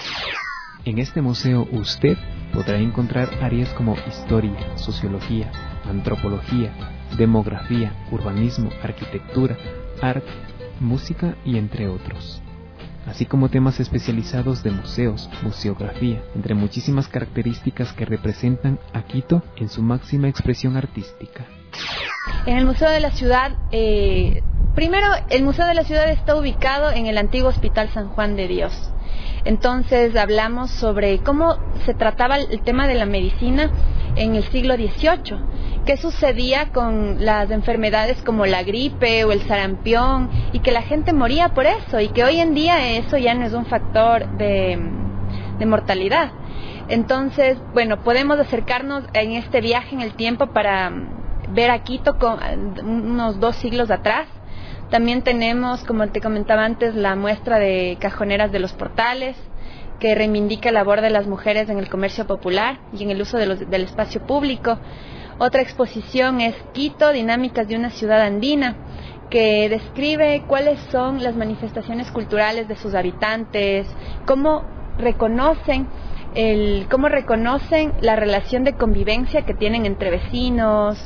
En este museo usted podrá encontrar áreas como historia, sociología, antropología, demografía, urbanismo, arquitectura, arte, música y entre otros, así como temas especializados de museos, museografía, entre muchísimas características que representan a Quito en su máxima expresión artística. En el Museo de la Ciudad, eh, primero, el Museo de la Ciudad está ubicado en el antiguo Hospital San Juan de Dios. Entonces hablamos sobre cómo se trataba el tema de la medicina en el siglo dieciocho, qué sucedía con las enfermedades como la gripe o el sarampión, y que la gente moría por eso, y que hoy en día eso ya no es un factor de, de mortalidad. Entonces, bueno, podemos acercarnos en este viaje en el tiempo para ver a Quito con, unos dos siglos atrás. También tenemos, como te comentaba antes, la muestra de cajoneras de los portales, que reivindica la labor de las mujeres en el comercio popular y en el uso de los, del espacio público. Otra exposición es Quito, dinámicas de una ciudad andina, que describe cuáles son las manifestaciones culturales de sus habitantes, cómo reconocen el, cómo reconocen la relación de convivencia que tienen entre vecinos.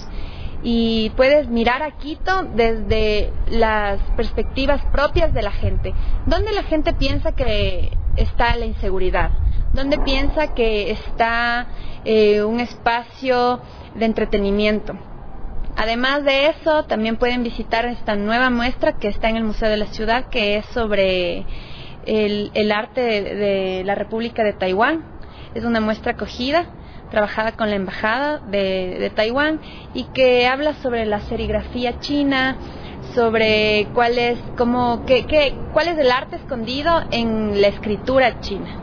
Y puedes mirar a Quito desde las perspectivas propias de la gente. ¿Dónde la gente piensa que está la inseguridad? ¿Dónde piensa que está eh, un espacio de entretenimiento? Además de eso, también pueden visitar esta nueva muestra que está en el Museo de la Ciudad, que es sobre el, el arte de, de la República de Taiwán. Es una muestra acogida, trabajada con la Embajada de, de Taiwán, y que habla sobre la serigrafía china, sobre cuál es, cómo, qué, qué, cuál es el arte escondido en la escritura china.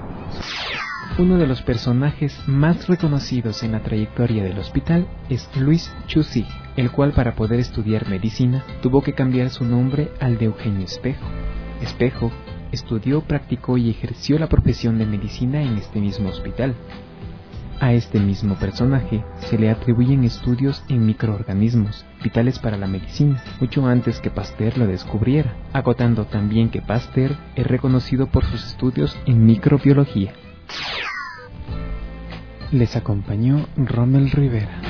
Uno de los personajes más reconocidos en la trayectoria del hospital es Luis Chusí, el cual, para poder estudiar medicina, tuvo que cambiar su nombre al de Eugenio Espejo. Espejo estudió, practicó y ejerció la profesión de medicina en este mismo hospital. A este mismo personaje se le atribuyen estudios en microorganismos vitales para la medicina, mucho antes que Pasteur lo descubriera, acotando también que Pasteur es reconocido por sus estudios en microbiología. Les acompañó Rommel Rivera.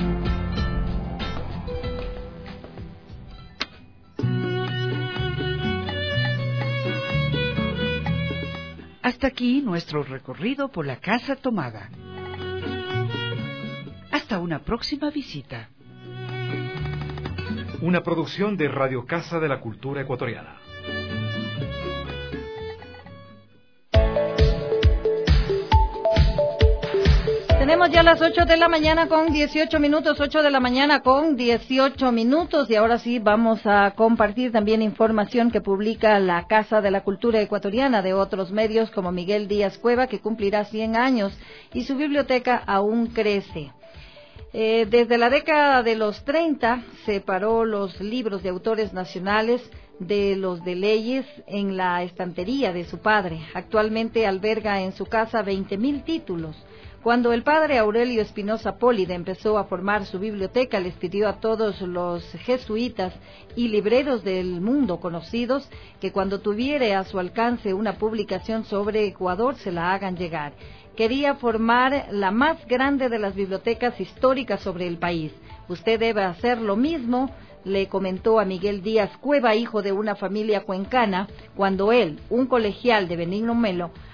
Hasta aquí nuestro recorrido por la Casa Tomada. Hasta una próxima visita. Una producción de Radio Casa de la Cultura Ecuatoriana. Tenemos ya las ocho de la mañana con dieciocho minutos, ocho de la mañana con dieciocho minutos, y ahora sí vamos a compartir también información que publica la Casa de la Cultura Ecuatoriana de otros medios como Miguel Díaz Cueva, que cumplirá cien años y su biblioteca aún crece. Eh, desde la década de los treinta separó los libros de autores nacionales de los de leyes en la estantería de su padre. Actualmente alberga en su casa veinte mil títulos. Cuando el padre Aurelio Espinosa Pólide empezó a formar su biblioteca, les pidió a todos los jesuitas y libreros del mundo conocidos que cuando tuviera a su alcance una publicación sobre Ecuador se la hagan llegar. Quería formar la más grande de las bibliotecas históricas sobre el país. Usted debe hacer lo mismo, le comentó a Miguel Díaz Cueva, hijo de una familia cuencana, cuando él, un colegial de Benigno Melo,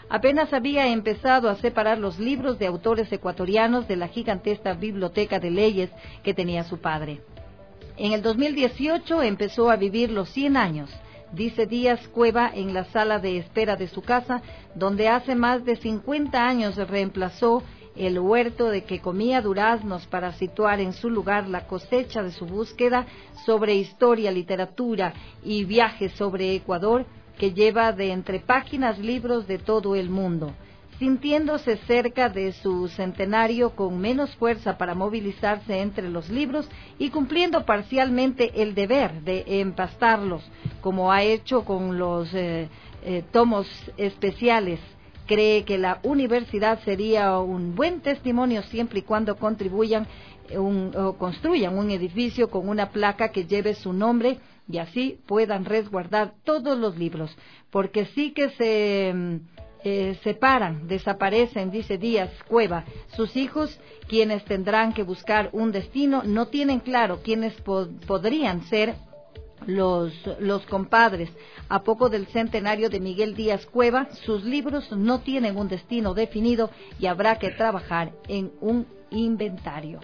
apenas había empezado a separar los libros de autores ecuatorianos de la gigantesca biblioteca de leyes que tenía su padre. En el dos mil dieciocho empezó a vivir los cien años, dice Díaz Cueva en la sala de espera de su casa, donde hace más de cincuenta años reemplazó el huerto de que comía duraznos para situar en su lugar la cosecha de su búsqueda sobre historia, literatura y viajes sobre Ecuador, que lleva de entre páginas libros de todo el mundo. Sintiéndose cerca de su centenario con menos fuerza para movilizarse entre los libros y cumpliendo parcialmente el deber de empastarlos, como ha hecho con los eh, eh, tomos especiales, cree que la universidad sería un buen testimonio siempre y cuando contribuyan un, o construyan un edificio con una placa que lleve su nombre y así puedan resguardar todos los libros, porque sí que se eh, separan, desaparecen, dice Díaz Cueva. Sus hijos, quienes tendrán que buscar un destino, no tienen claro quiénes po- podrían ser los, los compadres. A poco del centenario de Miguel Díaz Cueva, sus libros no tienen un destino definido y habrá que trabajar en un inventario.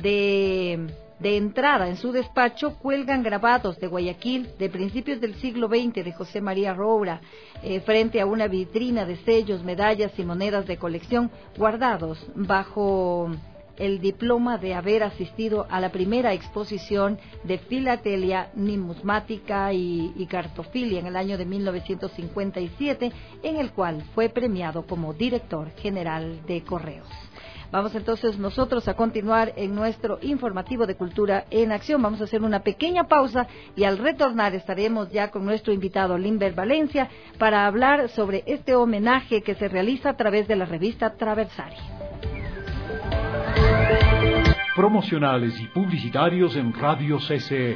De... De entrada en su despacho cuelgan grabados de Guayaquil de principios del siglo veinte de José María Roura, eh, frente a una vitrina de sellos, medallas y monedas de colección guardados bajo el diploma de haber asistido a la primera exposición de filatelia, numismática y, y cartofilia en el año de mil novecientos cincuenta y siete, en el cual fue premiado como director general de Correos. Vamos entonces nosotros a continuar en nuestro informativo de Cultura en Acción. Vamos a hacer una pequeña pausa y al retornar estaremos ya con nuestro invitado Limber Valencia para hablar sobre este homenaje que se realiza a través de la revista Traversari. Promocionales y publicitarios en Radio C C E.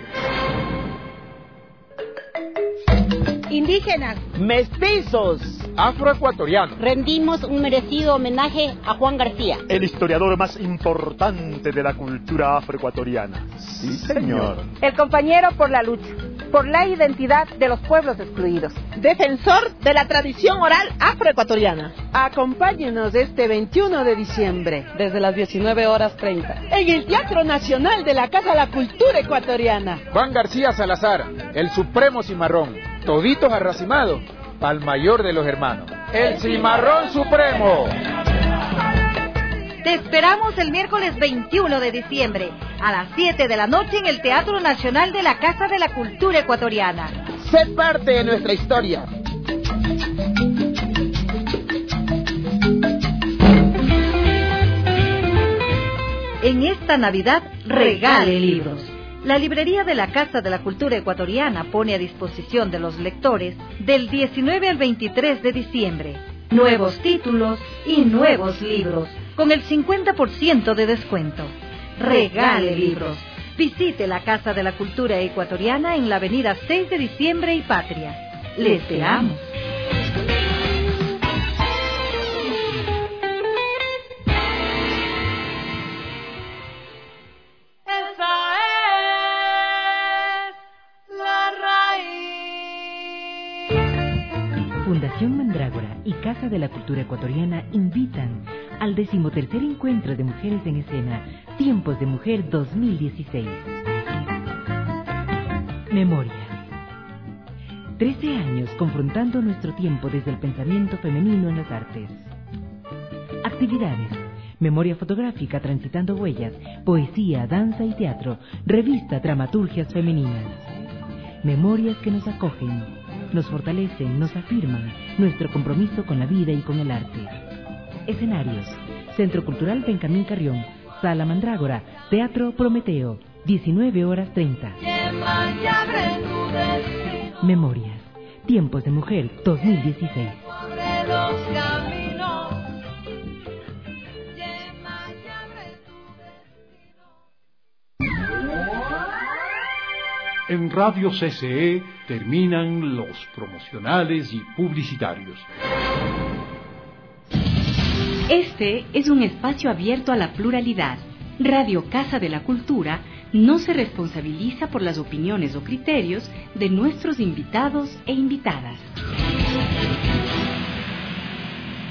Indígenas, mestizos, afroecuatorianos. rendimos un merecido homenaje a Juan García, El historiador más importante de la cultura afroecuatoriana. Sí, señor. el compañero por la lucha, por la identidad de los pueblos excluidos, defensor de la tradición oral afroecuatoriana. Acompáñenos este veintiuno de diciembre, desde las diecinueve horas treinta, en el Teatro Nacional de la Casa de la Cultura Ecuatoriana. Juan García Salazar, el supremo cimarrón, toditos arracimados, pal mayor de los hermanos. El cimarrón supremo. Te esperamos el miércoles veintiuno de diciembre a las siete de la noche en el Teatro Nacional de la Casa de la Cultura Ecuatoriana. Sé parte de nuestra historia. En esta Navidad, regale libros. La librería de la Casa de la Cultura Ecuatoriana pone a disposición de los lectores del diecinueve al veintitrés de diciembre nuevos títulos y nuevos libros con el cincuenta por ciento de descuento. Regale libros. Visite la Casa de la Cultura Ecuatoriana en la avenida seis de diciembre y Patria. Le esperamos. Fundación Mandrágora y Casa de la Cultura Ecuatoriana invitan al decimotercer encuentro de Mujeres en Escena, Tiempos de Mujer dos mil dieciséis. Memorias. Trece años confrontando nuestro tiempo desde el pensamiento femenino en las artes. Actividades. Memoria fotográfica transitando huellas, poesía, danza y teatro, revista Dramaturgias Femeninas. Memorias que nos acogen, nos fortalecen, nos afirman nuestro compromiso con la vida y con el arte. Escenarios: Centro Cultural Benjamín Carrión, Sala Mandrágora, Teatro Prometeo, diecinueve horas treinta. Memorias, Tiempos de Mujer dos mil dieciséis. En Radio C C E terminan los promocionales y publicitarios. Este es un espacio abierto a la pluralidad. Radio Casa de la Cultura no se responsabiliza por las opiniones o criterios de nuestros invitados e invitadas.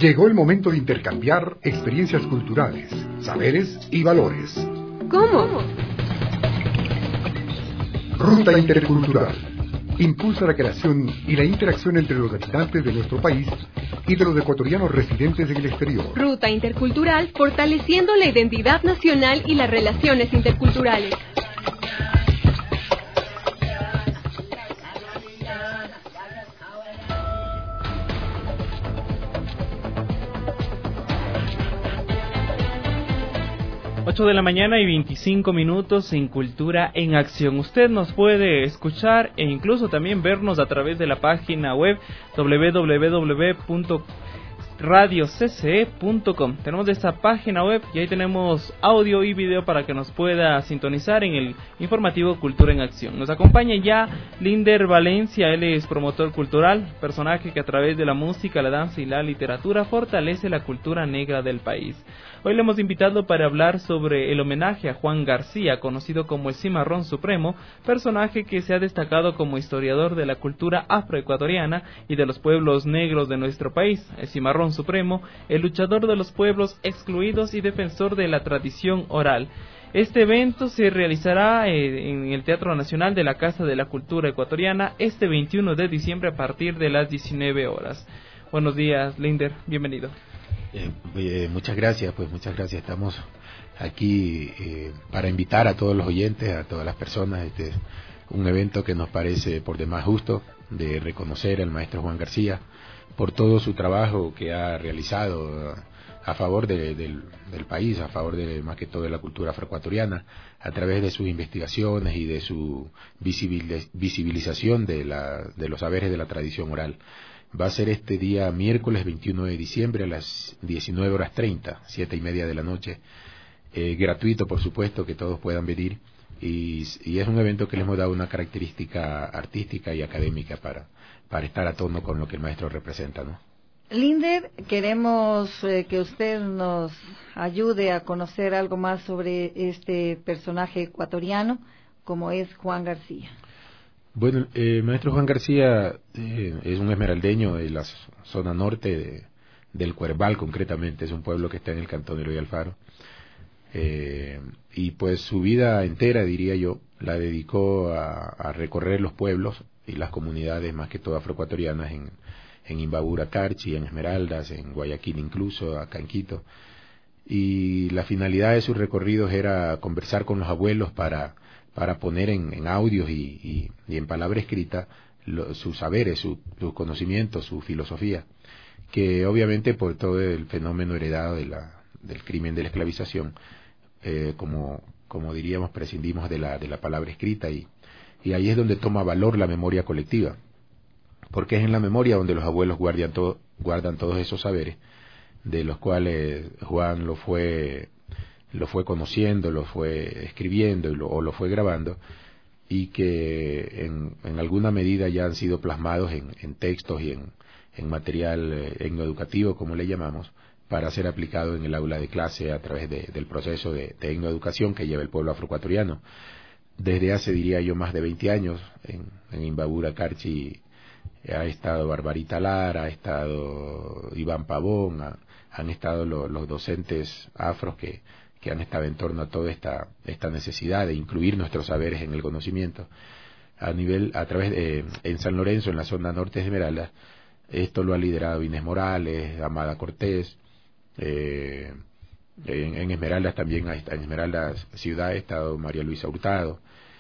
Llegó el momento de intercambiar experiencias culturales, saberes y valores. ¿Cómo? Ruta Intercultural. Impulsa la creación y la interacción entre los habitantes de nuestro país y de los ecuatorianos residentes en el exterior. Ruta Intercultural, fortaleciendo la identidad nacional y las relaciones interculturales. ocho de la mañana y veinticinco minutos en Cultura en Acción. Usted nos puede escuchar e incluso también vernos a través de la página web doble u doble u doble u punto radio c c e punto com. Tenemos esta página web y ahí tenemos audio y video para que nos pueda sintonizar en el informativo Cultura en Acción. Nos acompaña ya Linder Valencia, él es promotor cultural, personaje que a través de la música, la danza y la literatura fortalece la cultura negra del país. Hoy le hemos invitado para hablar sobre el homenaje a Juan García, conocido como el Cimarrón Supremo, personaje que se ha destacado como historiador de la cultura afroecuatoriana y de los pueblos negros de nuestro país. El Cimarrón Supremo, el luchador de los pueblos excluidos y defensor de la tradición oral. Este evento se realizará eh, en el Teatro Nacional de la Casa de la Cultura Ecuatoriana este veintiuno de diciembre a partir de las diecinueve horas. Buenos días, Linder, bienvenido. Eh, eh, muchas gracias, pues muchas gracias. Estamos aquí eh, para invitar a todos los oyentes, a todas las personas. Este es un evento que nos parece por demás justo, de reconocer al maestro Juan García por todo su trabajo que ha realizado a favor de, del, del país, a favor de más que todo de la cultura afroecuatoriana, a través de sus investigaciones y de su visibilización de, la, de los saberes de la tradición oral. Va a ser este día miércoles veintiuno de diciembre a las diecinueve horas treinta, siete y media de la noche, eh, gratuito por supuesto, que todos puedan venir, y, y es un evento que le hemos dado una característica artística y académica para, para estar a tono con lo que el maestro representa, ¿no? Linder, queremos eh, que usted nos ayude a conocer algo más sobre este personaje ecuatoriano, como es Juan García. Bueno, el eh, maestro Juan García eh, es un esmeraldeño de la zona norte de, del Cuerval, concretamente. Es un pueblo que está en el cantón de Eloy Alfaro. Eh, y pues su vida entera, diría yo, la dedicó a, a recorrer los pueblos y las comunidades, más que todo afroecuatorianas, en, en Imbabura, Carchi, en Esmeraldas, en Guayaquil incluso, acá en Quito. Y la finalidad de sus recorridos era conversar con los abuelos para... para poner en, en audios y, y, y en palabra escrita lo, sus saberes, sus su conocimientos, su filosofía, que obviamente por todo el fenómeno heredado de la, del crimen de la esclavización, eh, como, como diríamos, prescindimos de la, de la palabra escrita, y, y ahí es donde toma valor la memoria colectiva, porque es en la memoria donde los abuelos guardan, todo, guardan todos esos saberes, de los cuales Juan lo fue... lo fue conociendo, lo fue escribiendo y lo, o lo fue grabando, y que en, en alguna medida ya han sido plasmados en, en textos y en, en material eh, etnoeducativo, como le llamamos, para ser aplicado en el aula de clase a través de, del proceso de, de etnoeducación que lleva el pueblo afroecuatoriano. Desde hace, diría yo, más de veinte años, en, en Imbabura, Carchi, ha estado Barbarita Lara, ha estado Iván Pavón, ha, han estado lo, los docentes afros que que han estado en torno a toda esta, esta necesidad de incluir nuestros saberes en el conocimiento. A nivel, a través de, en San Lorenzo, en la zona norte de Esmeraldas, esto lo ha liderado Inés Morales, Amada Cortés, eh, en, en Esmeraldas también, en Esmeraldas Ciudad ha estado María Luisa Hurtado.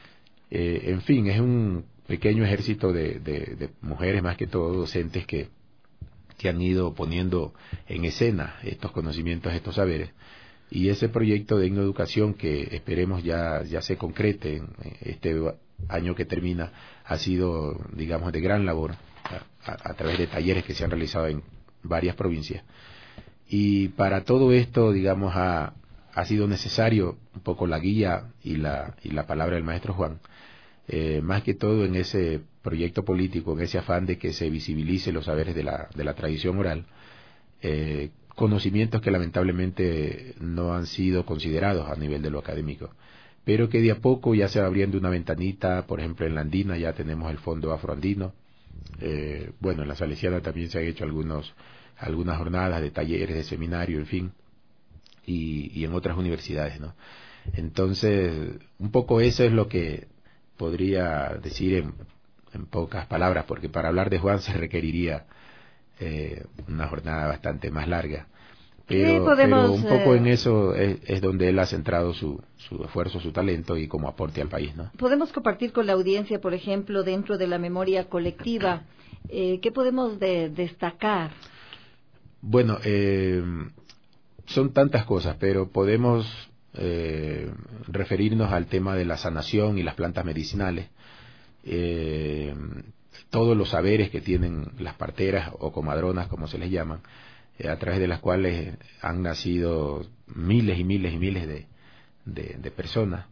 Eh, en fin, es un pequeño ejército de, de, de mujeres, más que todo docentes, que, que han ido poniendo en escena estos conocimientos, estos saberes. Y ese proyecto de etnoeducación, que esperemos ya, ya se concrete en este año que termina, ha sido, digamos, de gran labor a, a, a través de talleres que se han realizado en varias provincias. Y para todo esto, digamos, ha, ha sido necesario un poco la guía y la, y la palabra del maestro Juan, eh, más que todo en ese proyecto político, en ese afán de que se visibilice los saberes de la, de la tradición oral, eh, conocimientos que lamentablemente no han sido considerados a nivel de lo académico, pero que de a poco ya se va abriendo una ventanita. Por ejemplo, en la andina ya tenemos el Fondo Afroandino, eh, bueno, en la salesiana también se han hecho algunos algunas jornadas de talleres, de seminario, en fin, y, y en otras universidades, ¿no? Entonces, un poco eso es lo que podría decir en, en pocas palabras, porque para hablar de Juan se requeriría eh, una jornada bastante más larga. Pero, podemos, pero un poco eh, en eso es, es donde él ha centrado su, su esfuerzo, su talento y como aporte al país, ¿no? Podemos compartir con la audiencia, por ejemplo, dentro de la memoria colectiva, eh, ¿qué podemos de, destacar? Bueno, eh, son tantas cosas, pero podemos eh, referirnos al tema de la sanación y las plantas medicinales, eh, todos los saberes que tienen las parteras o comadronas, como se les llaman, a través de las cuales han nacido miles y miles y miles de, de, de personas.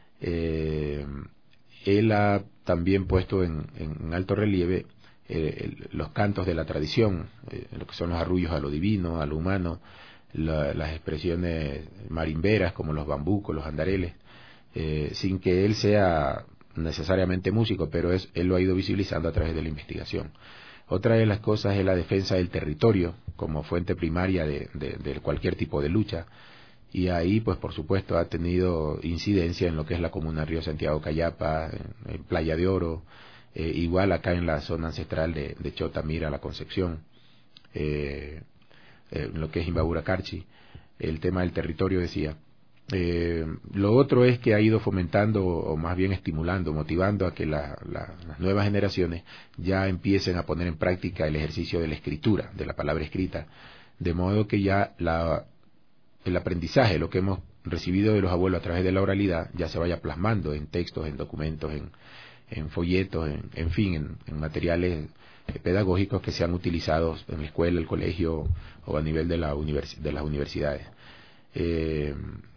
Eh, él ha también puesto en, en alto relieve eh, el, los cantos de la tradición, eh, lo que son los arrullos a lo divino, a lo humano, la, las expresiones marimberas como los bambucos, los andareles, eh, sin que él sea necesariamente músico, pero es, él lo ha ido visibilizando a través de la investigación. Otra de las cosas es la defensa del territorio como fuente primaria de, de, de cualquier tipo de lucha, y ahí pues por supuesto ha tenido incidencia en lo que es la comuna Río Santiago Cayapa, en, en Playa de Oro, eh, igual acá en la zona ancestral de, de Chota, Mira, La Concepción, eh, eh, en lo que es Imbabura Carchi, el tema del territorio decía. Eh, lo otro es que ha ido fomentando, o más bien estimulando, motivando a que la, la, las nuevas generaciones ya empiecen a poner en práctica el ejercicio de la escritura, de la palabra escrita, de modo que ya la, el aprendizaje, lo que hemos recibido de los abuelos a través de la oralidad, ya se vaya plasmando en textos, en documentos, en, en folletos, en, en fin, en, en materiales pedagógicos que sean utilizados en la escuela, el colegio o a nivel de, la univers, de las universidades. Eh,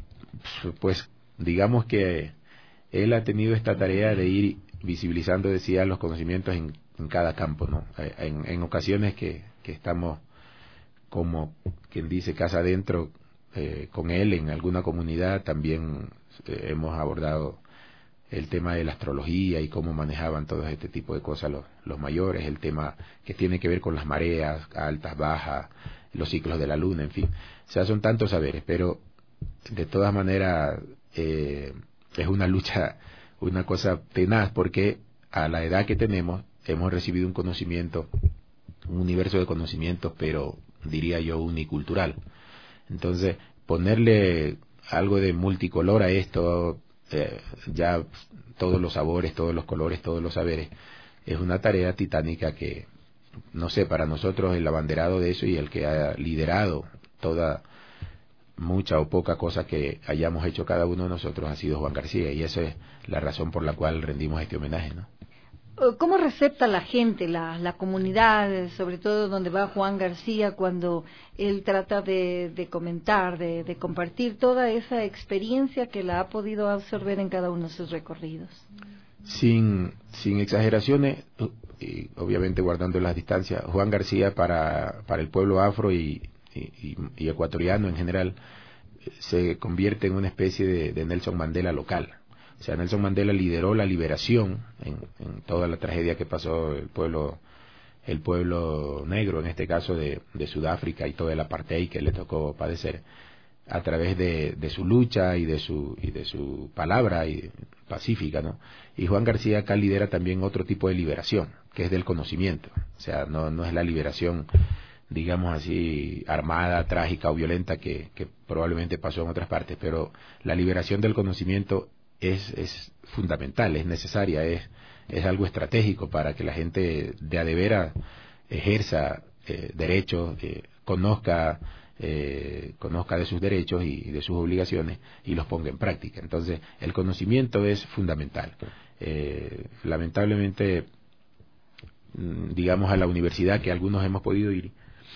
pues digamos que él ha tenido esta tarea de ir visibilizando, decía, los conocimientos en, en cada campo, ¿no? En, en ocasiones que, que estamos, como quien dice, casa adentro eh, con él en alguna comunidad, también eh, hemos abordado el tema de la astrología y cómo manejaban todo este tipo de cosas los, los mayores, el tema que tiene que ver con las mareas, altas, bajas, los ciclos de la luna, en fin. O sea, son tantos saberes, pero de todas maneras eh, es una lucha, una cosa tenaz, porque a la edad que tenemos hemos recibido un conocimiento, un universo de conocimientos, pero diría yo unicultural. Entonces, ponerle algo de multicolor a esto, eh, ya todos los sabores, todos los colores, todos los saberes, es una tarea titánica que, no sé, para nosotros el abanderado de eso y el que ha liderado toda mucha o poca cosa que hayamos hecho cada uno de nosotros ha sido Juan García, y esa es la razón por la cual rendimos este homenaje, ¿no? ¿Cómo recepta la gente, la, la comunidad, sobre todo donde va Juan García, cuando él trata de, de comentar, de, de compartir toda esa experiencia que la ha podido absorber en cada uno de sus recorridos? Sin, sin exageraciones, y obviamente guardando las distancias, Juan García para, para el pueblo afro y Y, y ecuatoriano en general se convierte en una especie de, de Nelson Mandela local. O sea, Nelson Mandela lideró la liberación en, en toda la tragedia que pasó el pueblo el pueblo negro, en este caso de, de Sudáfrica, y todo el apartheid que le tocó padecer, a través de, de su lucha y de su y de su palabra y pacífica, ¿no? Y Juan García acá lidera también otro tipo de liberación, que es del conocimiento. O sea, no no es la liberación, digamos así, armada, trágica o violenta que, que probablemente pasó en otras partes, pero la liberación del conocimiento es, es fundamental, es necesaria, es, es algo estratégico para que la gente de a de veras ejerza eh, derechos, eh, conozca, eh, conozca de sus derechos y, y de sus obligaciones y los ponga en práctica. Entonces, el conocimiento es fundamental. Eh, lamentablemente, digamos, a la universidad que algunos hemos podido ir,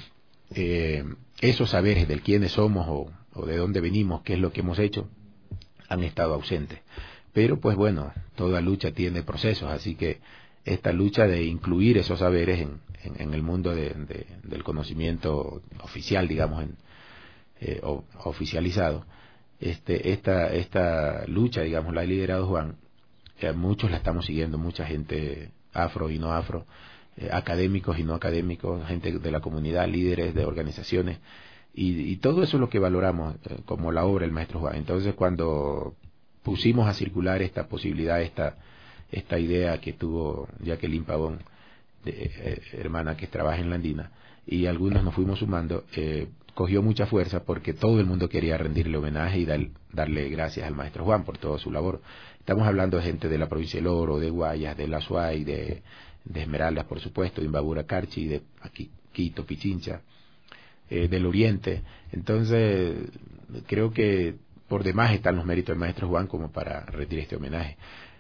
Eh, esos saberes del quiénes somos o, o de dónde venimos, qué es lo que hemos hecho, han estado ausentes. Pero pues bueno, toda lucha tiene procesos, así que esta lucha de incluir esos saberes en, en, en el mundo de, de, del conocimiento oficial, digamos, en, eh, o, oficializado, este, esta, esta lucha, digamos, la ha liderado Juan, eh, muchos la estamos siguiendo, mucha gente afro y no afro, eh, académicos y no académicos, gente de la comunidad, líderes de organizaciones, y, y todo eso es lo que valoramos eh, como la obra del maestro Juan. Entonces, cuando pusimos a circular esta posibilidad, esta esta idea que tuvo Jacqueline Pavón, de, eh, hermana que trabaja en la Andina, y algunos nos fuimos sumando, eh, cogió mucha fuerza porque todo el mundo quería rendirle homenaje y dar, darle gracias al maestro Juan por toda su labor. Estamos hablando de gente de la provincia del Oro, de Guayas, de La Suay, de, de Esmeraldas, por supuesto, de Imbabura, Carchi, de aquí, Quito, Pichincha, eh, del Oriente. Entonces, creo que por demás están los méritos del maestro Juan como para rendir este homenaje.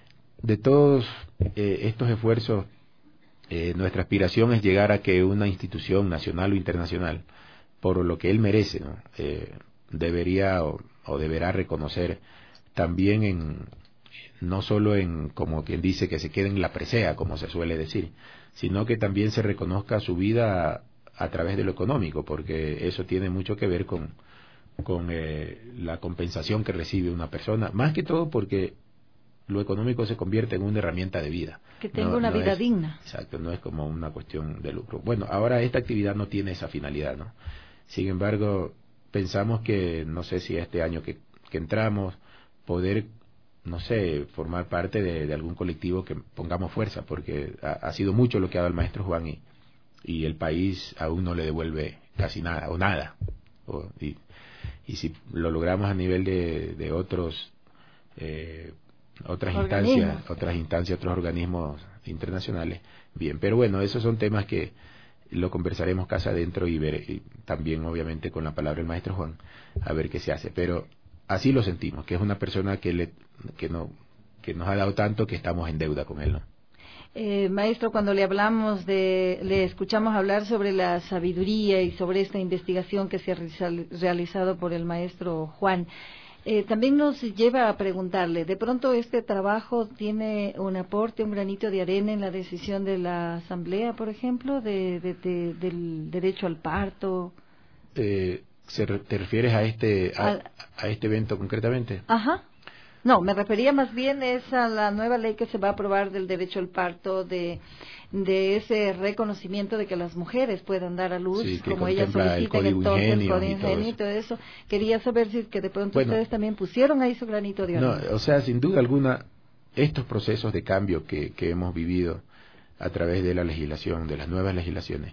De todos eh, estos esfuerzos, eh, nuestra aspiración es llegar a que una institución nacional o internacional, por lo que él merece, ¿no? eh, debería o, o deberá reconocer también en, no solo en, como quien dice, que se quede en la presea, como se suele decir, sino que también se reconozca su vida a, a través de lo económico, porque eso tiene mucho que ver con, con eh, la compensación que recibe una persona, más que todo porque lo económico se convierte en una herramienta de vida. Que tenga no, una no vida es, digna. Exacto, no es como una cuestión de lucro. Bueno, ahora esta actividad no tiene esa finalidad, ¿no? Sin embargo, pensamos que, no sé si este año que, que entramos, poder, no sé, formar parte de, de algún colectivo que pongamos fuerza, porque ha, ha sido mucho lo que ha dado el maestro Juan y, y el país aún no le devuelve casi nada, o nada. O, y, y si lo logramos a nivel de, de otros... Eh, otras instancias, otras instancias, otros organismos internacionales, bien, pero bueno, esos son temas que lo conversaremos casa adentro y ver, y también obviamente con la palabra del maestro Juan, a ver qué se hace, pero así lo sentimos, que es una persona que le, que no, que nos ha dado tanto que estamos en deuda con él, ¿no? Eh, maestro, cuando le hablamos de, le escuchamos hablar sobre la sabiduría y sobre esta investigación que se ha realizado por el maestro Juan, Eh, también nos lleva a preguntarle, ¿de pronto este trabajo tiene un aporte, un granito de arena en la decisión de la Asamblea, por ejemplo, de, de, de, del derecho al parto? Eh, ¿se re, ¿Te refieres a este a, a, a este evento concretamente? Ajá. No, me refería más bien es a la nueva ley que se va a aprobar del derecho al parto, de, de ese reconocimiento de que las mujeres puedan dar a luz, sí, como ellas solicitan, entonces el código ingenio y todo eso. Quería saber si que de pronto bueno, ustedes también pusieron ahí su granito de arena. No, o sea, sin duda alguna, estos procesos de cambio que, que hemos vivido a través de la legislación, de las nuevas legislaciones,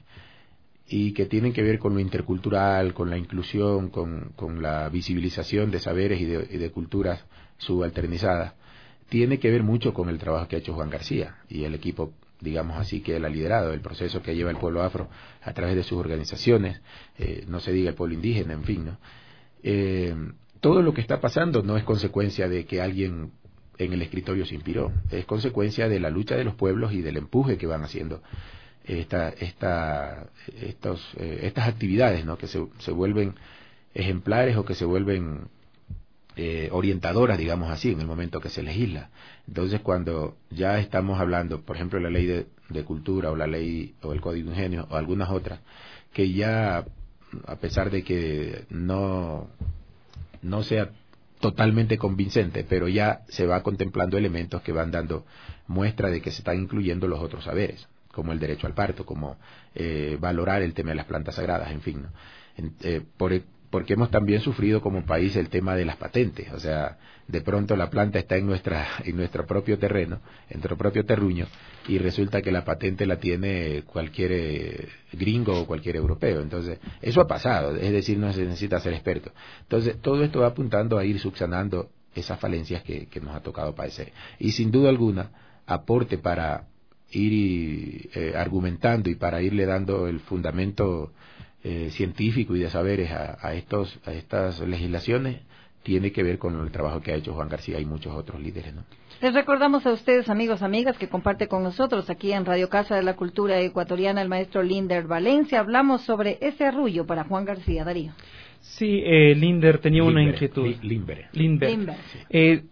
y que tienen que ver con lo intercultural, con la inclusión, con, con la visibilización de saberes y de, y de culturas subalternizadas, tiene que ver mucho con el trabajo que ha hecho Juan García y el equipo, digamos así, que él ha liderado, el proceso que lleva el pueblo afro a través de sus organizaciones, eh, no se diga el pueblo indígena, en fin, ¿no? Eh, todo lo que está pasando no es consecuencia de que alguien en el escritorio se inspiró, es consecuencia de la lucha de los pueblos y del empuje que van haciendo esta, esta, estos, eh, estas actividades, ¿no? Que se, se vuelven ejemplares o que se vuelven eh, orientadoras, digamos así, en el momento que se legisla. Entonces, cuando ya estamos hablando, por ejemplo, la ley de, de cultura o la ley o el código ingenio o algunas otras, que ya, a pesar de que no, no sea totalmente convincente, pero ya se va contemplando elementos que van dando muestra de que se están incluyendo los otros saberes, como el derecho al parto, como eh, valorar el tema de las plantas sagradas, en fin, ¿no? En, eh, por, porque hemos también sufrido como país el tema de las patentes, o sea, de pronto la planta está en nuestra en nuestro propio terreno, en nuestro propio terruño, y resulta que la patente la tiene cualquier eh, gringo o cualquier europeo. Entonces, eso ha pasado, es decir, no se necesita ser experto. Entonces, todo esto va apuntando a ir subsanando esas falencias que, que nos ha tocado padecer. Y sin duda alguna, aporte para ir y, eh, argumentando y para irle dando el fundamento eh, científico y de saberes a, a, estos, a estas legislaciones, tiene que ver con el trabajo que ha hecho Juan García y muchos otros líderes, ¿no? Les recordamos a ustedes, amigos, amigas, que comparte con nosotros aquí en Radio Casa de la Cultura Ecuatoriana el maestro Linder Valencia. Hablamos sobre ese arrullo para Juan García. Darío. Sí, eh, Linder tenía Limber, una inquietud. Li, Limber. Limber. Limber. Eh,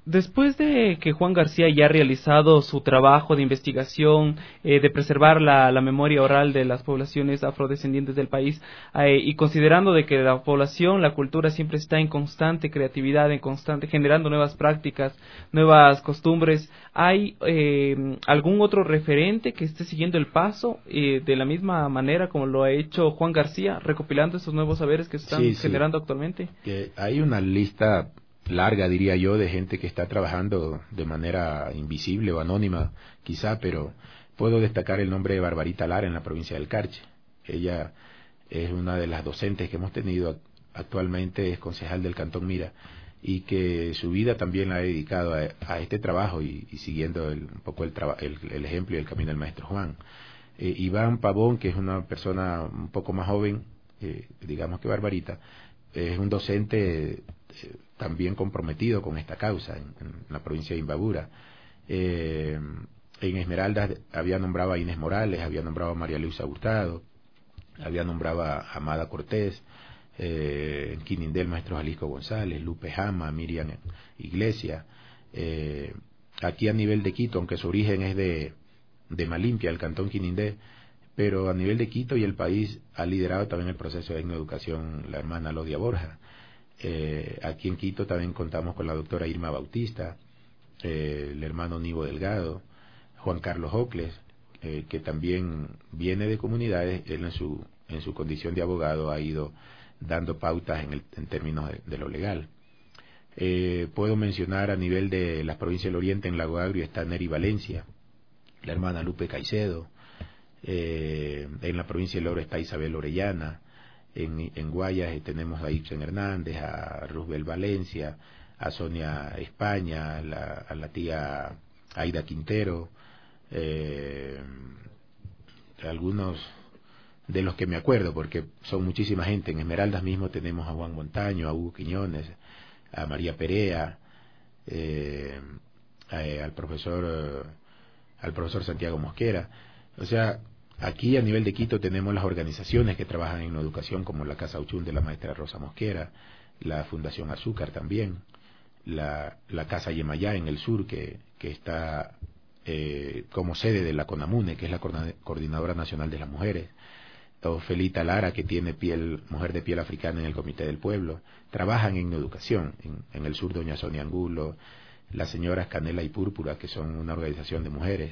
Después de que Juan García ya ha realizado su trabajo de investigación, eh, de preservar la, la memoria oral de las poblaciones afrodescendientes del país, eh, y considerando de que la población, la cultura siempre está en constante creatividad, en constante, generando nuevas prácticas, nuevas costumbres, ¿hay eh, algún otro referente que esté siguiendo el paso eh, de la misma manera como lo ha hecho Juan García, recopilando esos nuevos saberes que se están sí, sí. generando actualmente? Que hay una lista larga, diría yo, de gente que está trabajando de manera invisible o anónima, quizá, pero puedo destacar el nombre de Barbarita Lara en la provincia del Carchi. Ella es una de las docentes que hemos tenido actualmente, es concejal del Cantón Mira, y que su vida también la ha dedicado a, a este trabajo y, y siguiendo el, un poco el, traba, el, el ejemplo y el camino del maestro Juan. Eh, Iván Pavón, que es una persona un poco más joven, eh, digamos que Barbarita, es un docente eh, también comprometido con esta causa en, en la provincia de Imbabura. Eh, en Esmeraldas había nombrado a Inés Morales, había nombrado a María Luisa Hurtado, había nombrado a Amada Cortés, eh, en Quinindé el maestro Jalisco González, Lupe Jama, Miriam Iglesias. Eh, aquí a nivel de Quito, aunque su origen es de, de Malimpia, el cantón Quinindé, pero a nivel de Quito y el país ha liderado también el proceso de etnoeducación la hermana Lodia Borja. Eh, aquí en Quito también contamos con la doctora Irma Bautista, eh, el hermano Nivo Delgado, Juan Carlos Ocles, eh, que también viene de comunidades. Él en su, en su condición de abogado ha ido dando pautas en, el, en términos de, de lo legal. Eh, puedo mencionar a nivel de las provincias del Oriente, en Lago Agrio está Neri Valencia, la hermana Lupe Caicedo. Eh, en la provincia del Oro está Isabel Orellana, en, en Guayas eh, tenemos a Ibsen Hernández, a Roosevelt Valencia, a Sonia España, a la, a la tía Aida Quintero, eh, algunos de los que me acuerdo, porque son muchísima gente. En Esmeraldas mismo tenemos a Juan Montaño, a Hugo Quiñones, a María Perea, eh, a, al profesor al profesor Santiago Mosquera. O sea, aquí a nivel de Quito tenemos las organizaciones que trabajan en educación, como la Casa Uchún de la maestra Rosa Mosquera, la Fundación Azúcar también, la, la Casa Yemayá en el sur, que, que está eh, como sede de la CONAMUNE, que es la Coordinadora Nacional de las Mujeres, o Felita Lara, que tiene piel, mujer de piel africana en el Comité del Pueblo. Trabajan en educación, en, en el sur doña Sonia Angulo, las señoras Canela y Púrpura, que son una organización de mujeres.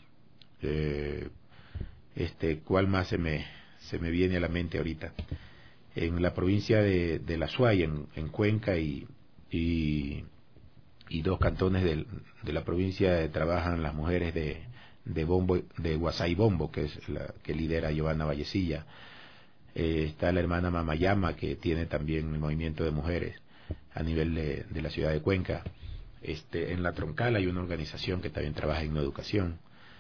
Eh, este, ¿cuál más se me, se me viene a la mente ahorita? En la provincia de, de La Suay, en, en Cuenca y, y, y dos cantones de, de la provincia eh, trabajan las mujeres de, de Bombo, de Guasay Bombo, que es la que lidera Giovanna Vallecilla. Eh, está la hermana Mamayama, que tiene también el movimiento de mujeres a nivel de, de la ciudad de Cuenca. Este, en la Troncal hay una organización que también trabaja en educación.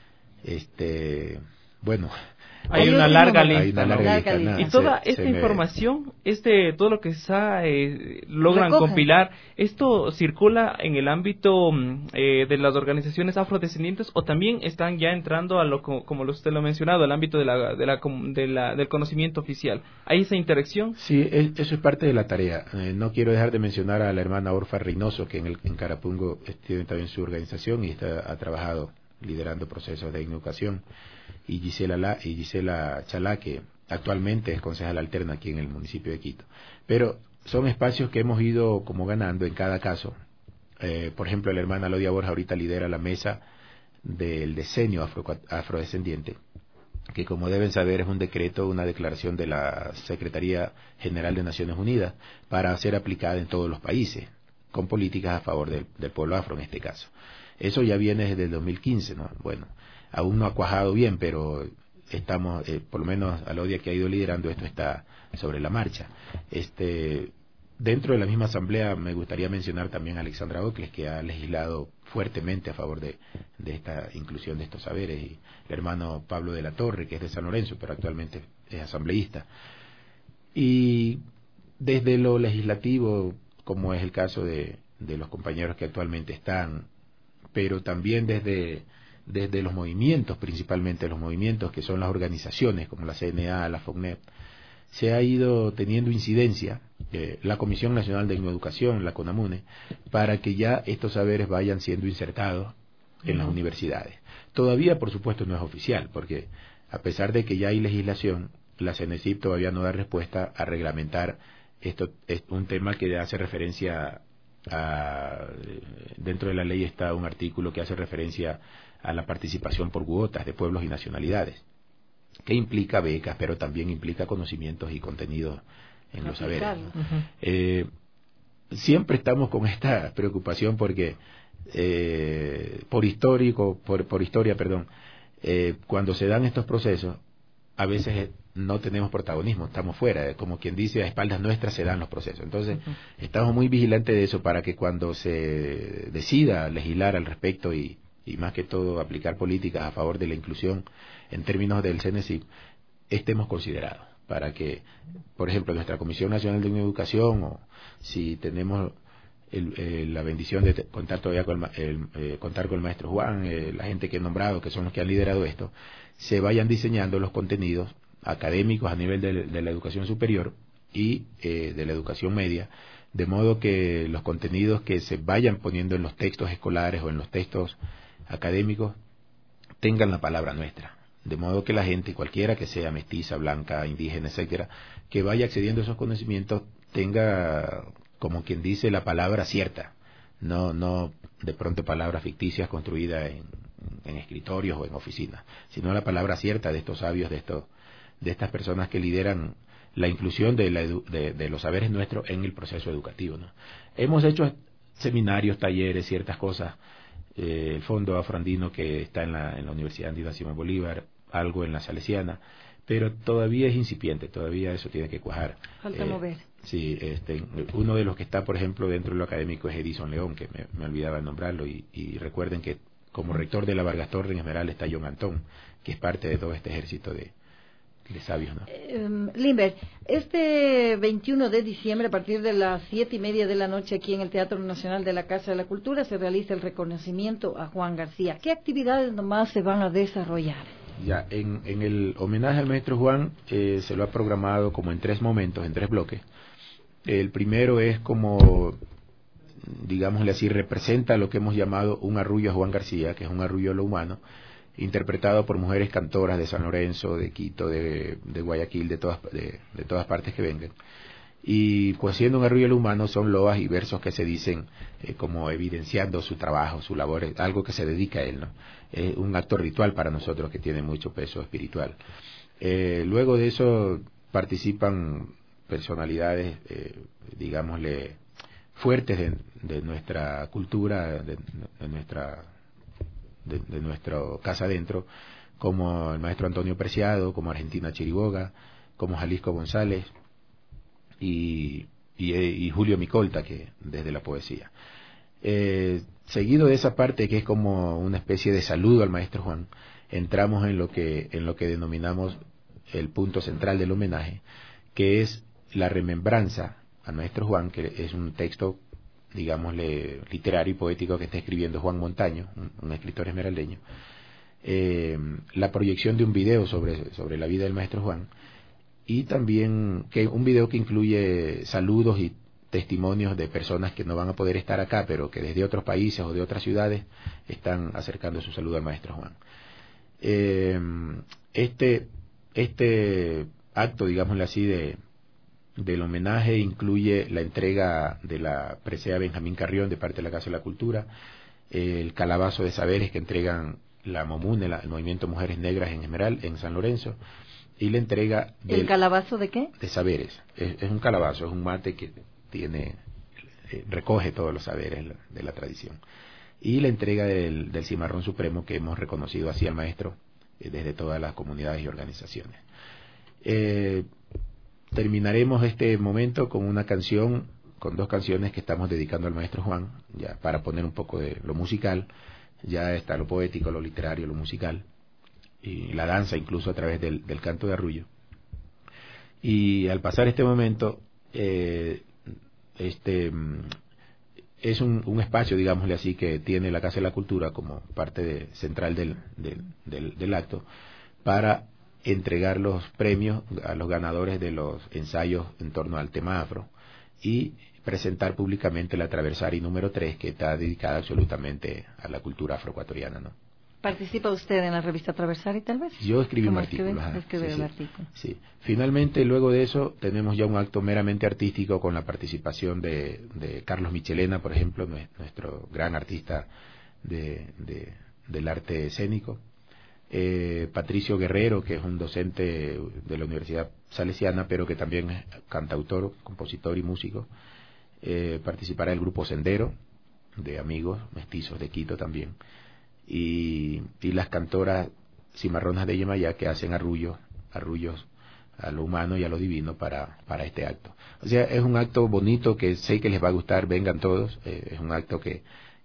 Este, bueno, hay una larga lista, hay una larga ¿no? lista, nada, y toda se, esta se información, me... este, todo lo que está, eh, logran Recogen. compilar, ¿esto circula en el ámbito eh, de las organizaciones afrodescendientes o también están ya entrando a lo como usted lo ha mencionado, al ámbito de la, de la, de la, del conocimiento oficial? ¿Hay esa interacción? Sí, es, eso es parte de la tarea. Eh, no quiero dejar de mencionar a la hermana Orfa Reynoso, que en, el, en Carapungo tiene también su organización y está, ha trabajado liderando procesos de educación, y Gisela, La, y Gisela Chalá, que actualmente es concejal alterna aquí en el municipio de Quito. Pero son espacios que hemos ido como ganando en cada caso. Eh, por ejemplo, la hermana Lodia Borja ahorita lidera la mesa del decenio afro, afrodescendiente, que como deben saber es un decreto, una declaración de la Secretaría General de Naciones Unidas para ser aplicada en todos los países, con políticas a favor del, del pueblo afro en este caso. Eso ya viene desde el dos mil quince, ¿no? Bueno, aún no ha cuajado bien, pero estamos, eh, por lo menos a Lodia que ha ido liderando esto está sobre la marcha. Este, dentro de la misma asamblea me gustaría mencionar también a Alexandra Ocles, que ha legislado fuertemente a favor de, de esta inclusión de estos saberes, y el hermano Pablo de la Torre, que es de San Lorenzo, pero actualmente es asambleísta. Y desde lo legislativo, como es el caso de, de los compañeros que actualmente están, pero también desde, desde los movimientos, principalmente los movimientos que son las organizaciones, como la C N A, la FOCNEP, se ha ido teniendo incidencia eh, la Comisión Nacional de Educación, la CONAMUNE, para que ya estos saberes vayan siendo insertados en las universidades. Todavía, por supuesto, no es oficial, porque a pesar de que ya hay legislación, la CENESIP todavía no da respuesta a reglamentar esto. Es un tema que hace referencia a, dentro de la ley está un artículo que hace referencia a la participación por cuotas de pueblos y nacionalidades, que implica becas, pero también implica conocimientos y contenidos en los saberes, ¿no? Uh-huh. eh, siempre estamos con esta preocupación porque eh, por histórico, por, por historia, perdón, eh, cuando se dan estos procesos, a veces no tenemos protagonismo, estamos fuera, como quien dice, a espaldas nuestras se dan los procesos. Entonces, uh-huh. estamos muy vigilantes de eso para que cuando se decida legislar al respecto y, y más que todo aplicar políticas a favor de la inclusión en términos del CENESIP, estemos considerados, para que, por ejemplo, nuestra Comisión Nacional de Educación, o si tenemos el, eh, la bendición de contar todavía con el, el, eh, contar con el maestro Juan, eh, la gente que he nombrado, que son los que han liderado esto, se vayan diseñando los contenidos académicos a nivel de, de la educación superior y eh, de la educación media, de modo que los contenidos que se vayan poniendo en los textos escolares o en los textos académicos tengan la palabra nuestra, de modo que la gente, cualquiera que sea mestiza, blanca, indígena, etcétera, que vaya accediendo a esos conocimientos tenga, como quien dice, la palabra cierta, no no de pronto palabras ficticias construidas en, en escritorios o en oficinas, sino la palabra cierta de estos sabios, de estos de estas personas que lideran la inclusión de, la edu de, de los saberes nuestros en el proceso educativo, ¿no? Hemos hecho seminarios, talleres, ciertas cosas, eh, el Fondo Afroandino que está en la, en la Universidad Andina Simón Bolívar, algo en la Salesiana, pero todavía es incipiente, todavía eso tiene que cuajar. Falta eh, mover. Sí, este, uno de los que está, por ejemplo, dentro de lo académico es Edison León, que me, me olvidaba de nombrarlo, y, y recuerden que como rector de la Vargas Torre en Esmeralda está John Antón, que es parte de todo este ejército de de sabios, ¿no? Eh, Limber, este veintiuno de diciembre, a partir de las siete y media de la noche, aquí en el Teatro Nacional de la Casa de la Cultura, se realiza el reconocimiento a Juan García. ¿Qué actividades nomás se van a desarrollar? Ya, en, en el homenaje al maestro Juan eh, se lo ha programado como en tres momentos, en tres bloques. El primero es como, digámosle así, representa lo que hemos llamado un arrullo a Juan García, que es un arrullo a lo humano, interpretado por mujeres cantoras de San Lorenzo, de Quito, de, de Guayaquil, de todas, de, de todas partes que vengan. Y pues siendo un arrullo a lo humano son loas y versos que se dicen eh, como evidenciando su trabajo, su labor, algo que se dedica a él, ¿no? Es un acto ritual para nosotros que tiene mucho peso espiritual. Eh, luego de eso participan personalidades, eh, digámosle, fuertes de, de nuestra cultura, de, de nuestra de, de nuestro casa adentro, como el maestro Antonio Preciado, como Argentina Chiriboga, como Jalisco González y, y, y Julio Micolta, que desde la poesía. Eh, seguido de esa parte que es como una especie de saludo al maestro Juan, entramos en lo que en lo que denominamos el punto central del homenaje, que es la remembranza al maestro Juan, que es un texto, digámosle, literario y poético que está escribiendo Juan Montaño, un, un escritor esmeraldeño, eh, la proyección de un video sobre, sobre la vida del maestro Juan, y también que un video que incluye saludos y testimonios de personas que no van a poder estar acá, pero que desde otros países o de otras ciudades están acercando su saludo al maestro Juan. Eh, este, este acto, digámosle así, de del homenaje incluye la entrega de la presea Benjamín Carrión de parte de la Casa de la Cultura, el calabazo de saberes que entregan la MOMUNE, el Movimiento Mujeres Negras en Esmeralda, en San Lorenzo, y la entrega del, ¿el calabazo de qué? De saberes. Es, es un calabazo, es un mate que tiene eh, recoge todos los saberes de la tradición. Y la entrega del, del cimarrón supremo que hemos reconocido así al maestro eh, desde todas las comunidades y organizaciones. Eh, Terminaremos este momento con una canción, con dos canciones que estamos dedicando al maestro Juan, ya para poner un poco de lo musical. Ya está lo poético, lo literario, lo musical, y la danza incluso a través del, del canto de arrullo. Y al pasar este momento, eh, este es un, un espacio, digámosle así, que tiene la Casa de la Cultura como parte de, central del, del, del, del acto, para entregar los premios a los ganadores de los ensayos en torno al tema afro y presentar públicamente la Traversari número tres, que está dedicada absolutamente a la cultura afroecuatoriana, ¿no? ¿Participa usted en la revista Traversari, tal vez? Yo escribí un escribe? artículo. Ajá, escribe sí, el sí, artículo. Sí. Finalmente, luego de eso, tenemos ya un acto meramente artístico con la participación de, de Carlos Michelena, por ejemplo, nuestro gran artista de, de, del arte escénico. Eh, Patricio Guerrero, que es un docente de la Universidad Salesiana, pero que también es cantautor, compositor y músico. Eh, participará el grupo Sendero, de amigos mestizos de Quito también. Y, y las cantoras cimarronas de Yemayá, que hacen arrullos, arrullos a lo humano y a lo divino para, para este acto. O sea, es un acto bonito que sé que les va a gustar, vengan todos, eh, es un acto que,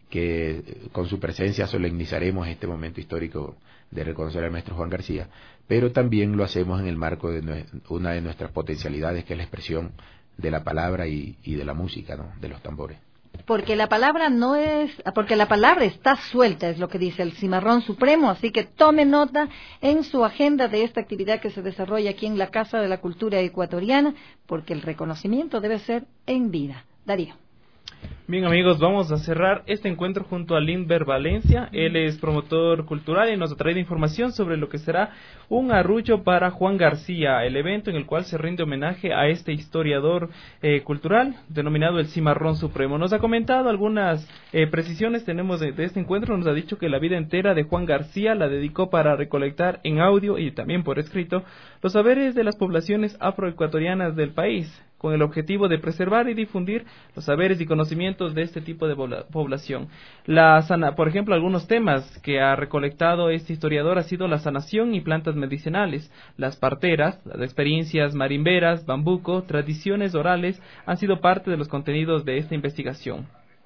que con su presencia solemnizaremos este momento histórico de reconocer al maestro Juan García, pero también lo hacemos en el marco de nue- una de nuestras potencialidades, que es la expresión de la palabra y, y de la música, ¿no? De los tambores. Porque la palabra no es, porque la palabra está suelta, es lo que dice el Cimarrón Supremo, así que tome nota en su agenda de esta actividad que se desarrolla aquí en la Casa de la Cultura Ecuatoriana, porque el reconocimiento debe ser en vida. Darío. Bien, amigos, vamos a cerrar este encuentro junto a Lindbergh Valencia. Él es promotor cultural y nos ha traído información sobre lo que será un arrullo para Juan García, el evento en el cual se rinde homenaje a este historiador eh, cultural denominado el Cimarrón Supremo. Nos ha comentado algunas eh, precisiones tenemos de, de este encuentro. Nos ha dicho que la vida entera de Juan García la dedicó para recolectar en audio y también por escrito los saberes de las poblaciones afroecuatorianas del país, con el objetivo de preservar y difundir los saberes y conocimientos de este tipo de población. La sana, por ejemplo, algunos temas que ha recolectado este historiador ha sido la sanación y plantas medicinales, las parteras, las experiencias marimberas, bambuco, tradiciones orales, han sido parte de los contenidos de esta investigación.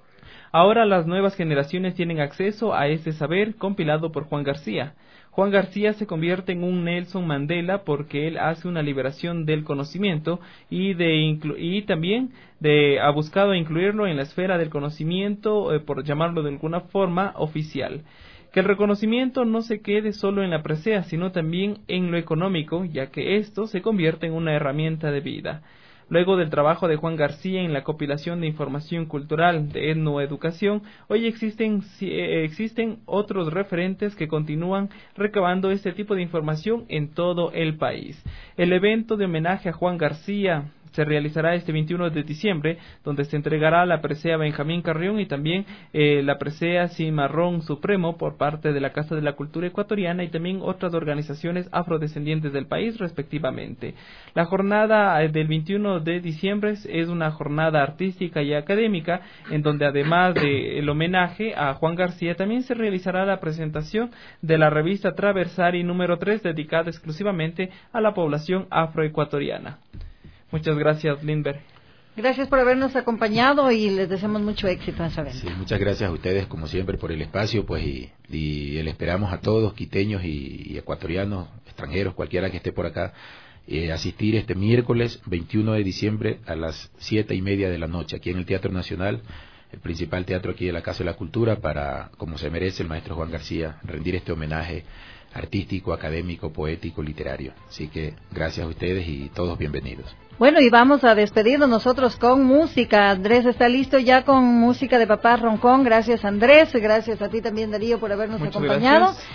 Ahora las nuevas generaciones tienen acceso a este saber compilado por Juan García. Juan García se convierte en un Nelson Mandela porque él hace una liberación del conocimiento y de inclu- y también de ha buscado incluirlo en la esfera del conocimiento, eh, por llamarlo de alguna forma, oficial. Que el reconocimiento no se quede solo en la presea, sino también en lo económico, ya que esto se convierte en una herramienta de vida. Luego del trabajo de Juan García en la compilación de información cultural de etnoeducación, hoy existen, eh, existen otros referentes que continúan recabando este tipo de información en todo el país. El evento de homenaje a Juan García se realizará este veintiuno de diciembre, donde se entregará la presea Benjamín Carrión y también eh, la presea Cimarrón Supremo por parte de la Casa de la Cultura Ecuatoriana y también otras organizaciones afrodescendientes del país, respectivamente. La jornada del veintiuno de diciembre es una jornada artística y académica, en donde además del homenaje a Juan García, también se realizará la presentación de la revista Traversari número tres, dedicada exclusivamente a la población afroecuatoriana. Muchas gracias, Lindbergh. Gracias por habernos acompañado y les deseamos mucho éxito en esa evento. Sí, muchas gracias a ustedes, como siempre, por el espacio, pues y, y le esperamos a todos, quiteños y, y ecuatorianos, extranjeros, cualquiera que esté por acá, eh, asistir este miércoles veintiuno de diciembre a las siete y media de la noche, aquí en el Teatro Nacional, el principal teatro aquí de la Casa de la Cultura, para, como se merece el maestro Juan García, rendir este homenaje artístico, académico, poético, literario. Así que gracias a ustedes y todos bienvenidos. Bueno, y vamos a despedirnos nosotros con música. Andrés está listo ya con música de Papá Roncón. Gracias, Andrés. Gracias a ti también, Darío, por habernos Muchas acompañado. Gracias.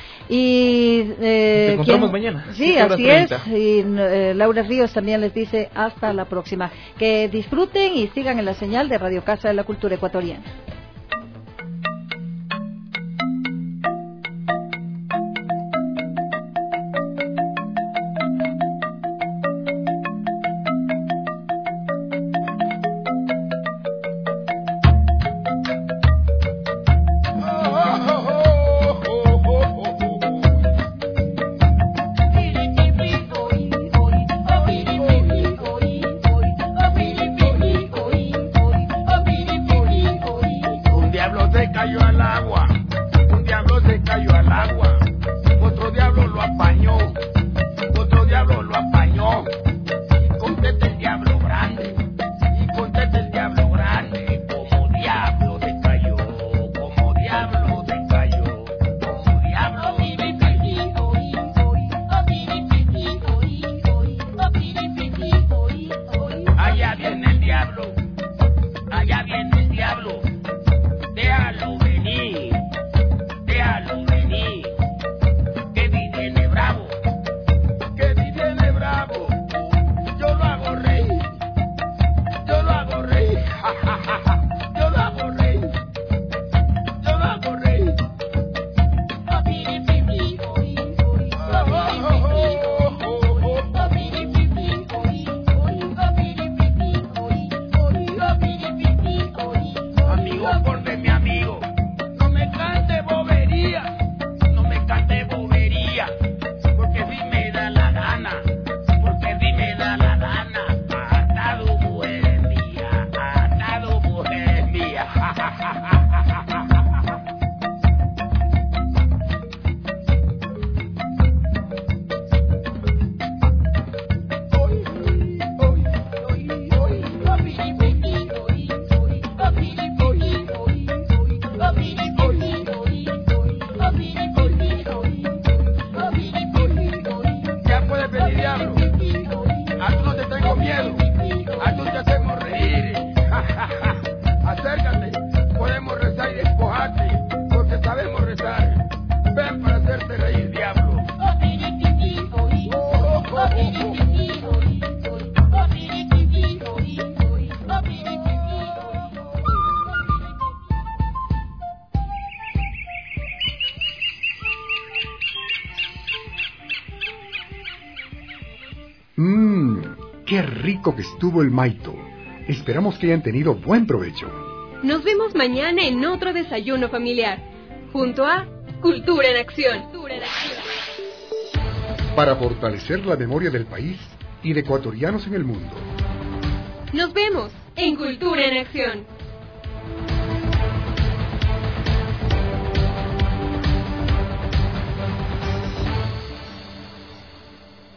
Y eh, Te encontramos ¿quién? mañana. Sí, así es. Y eh, Laura Ríos también les dice hasta la próxima. Que disfruten y sigan en la señal de Radio Casa de la Cultura Ecuatoriana. Diablo qué rico que estuvo el maito. Esperamos que hayan tenido buen provecho. Nos vemos mañana en otro desayuno familiar, junto a Cultura en Acción. Para fortalecer la memoria del país y de ecuatorianos en el mundo. Nos vemos en Cultura en Acción.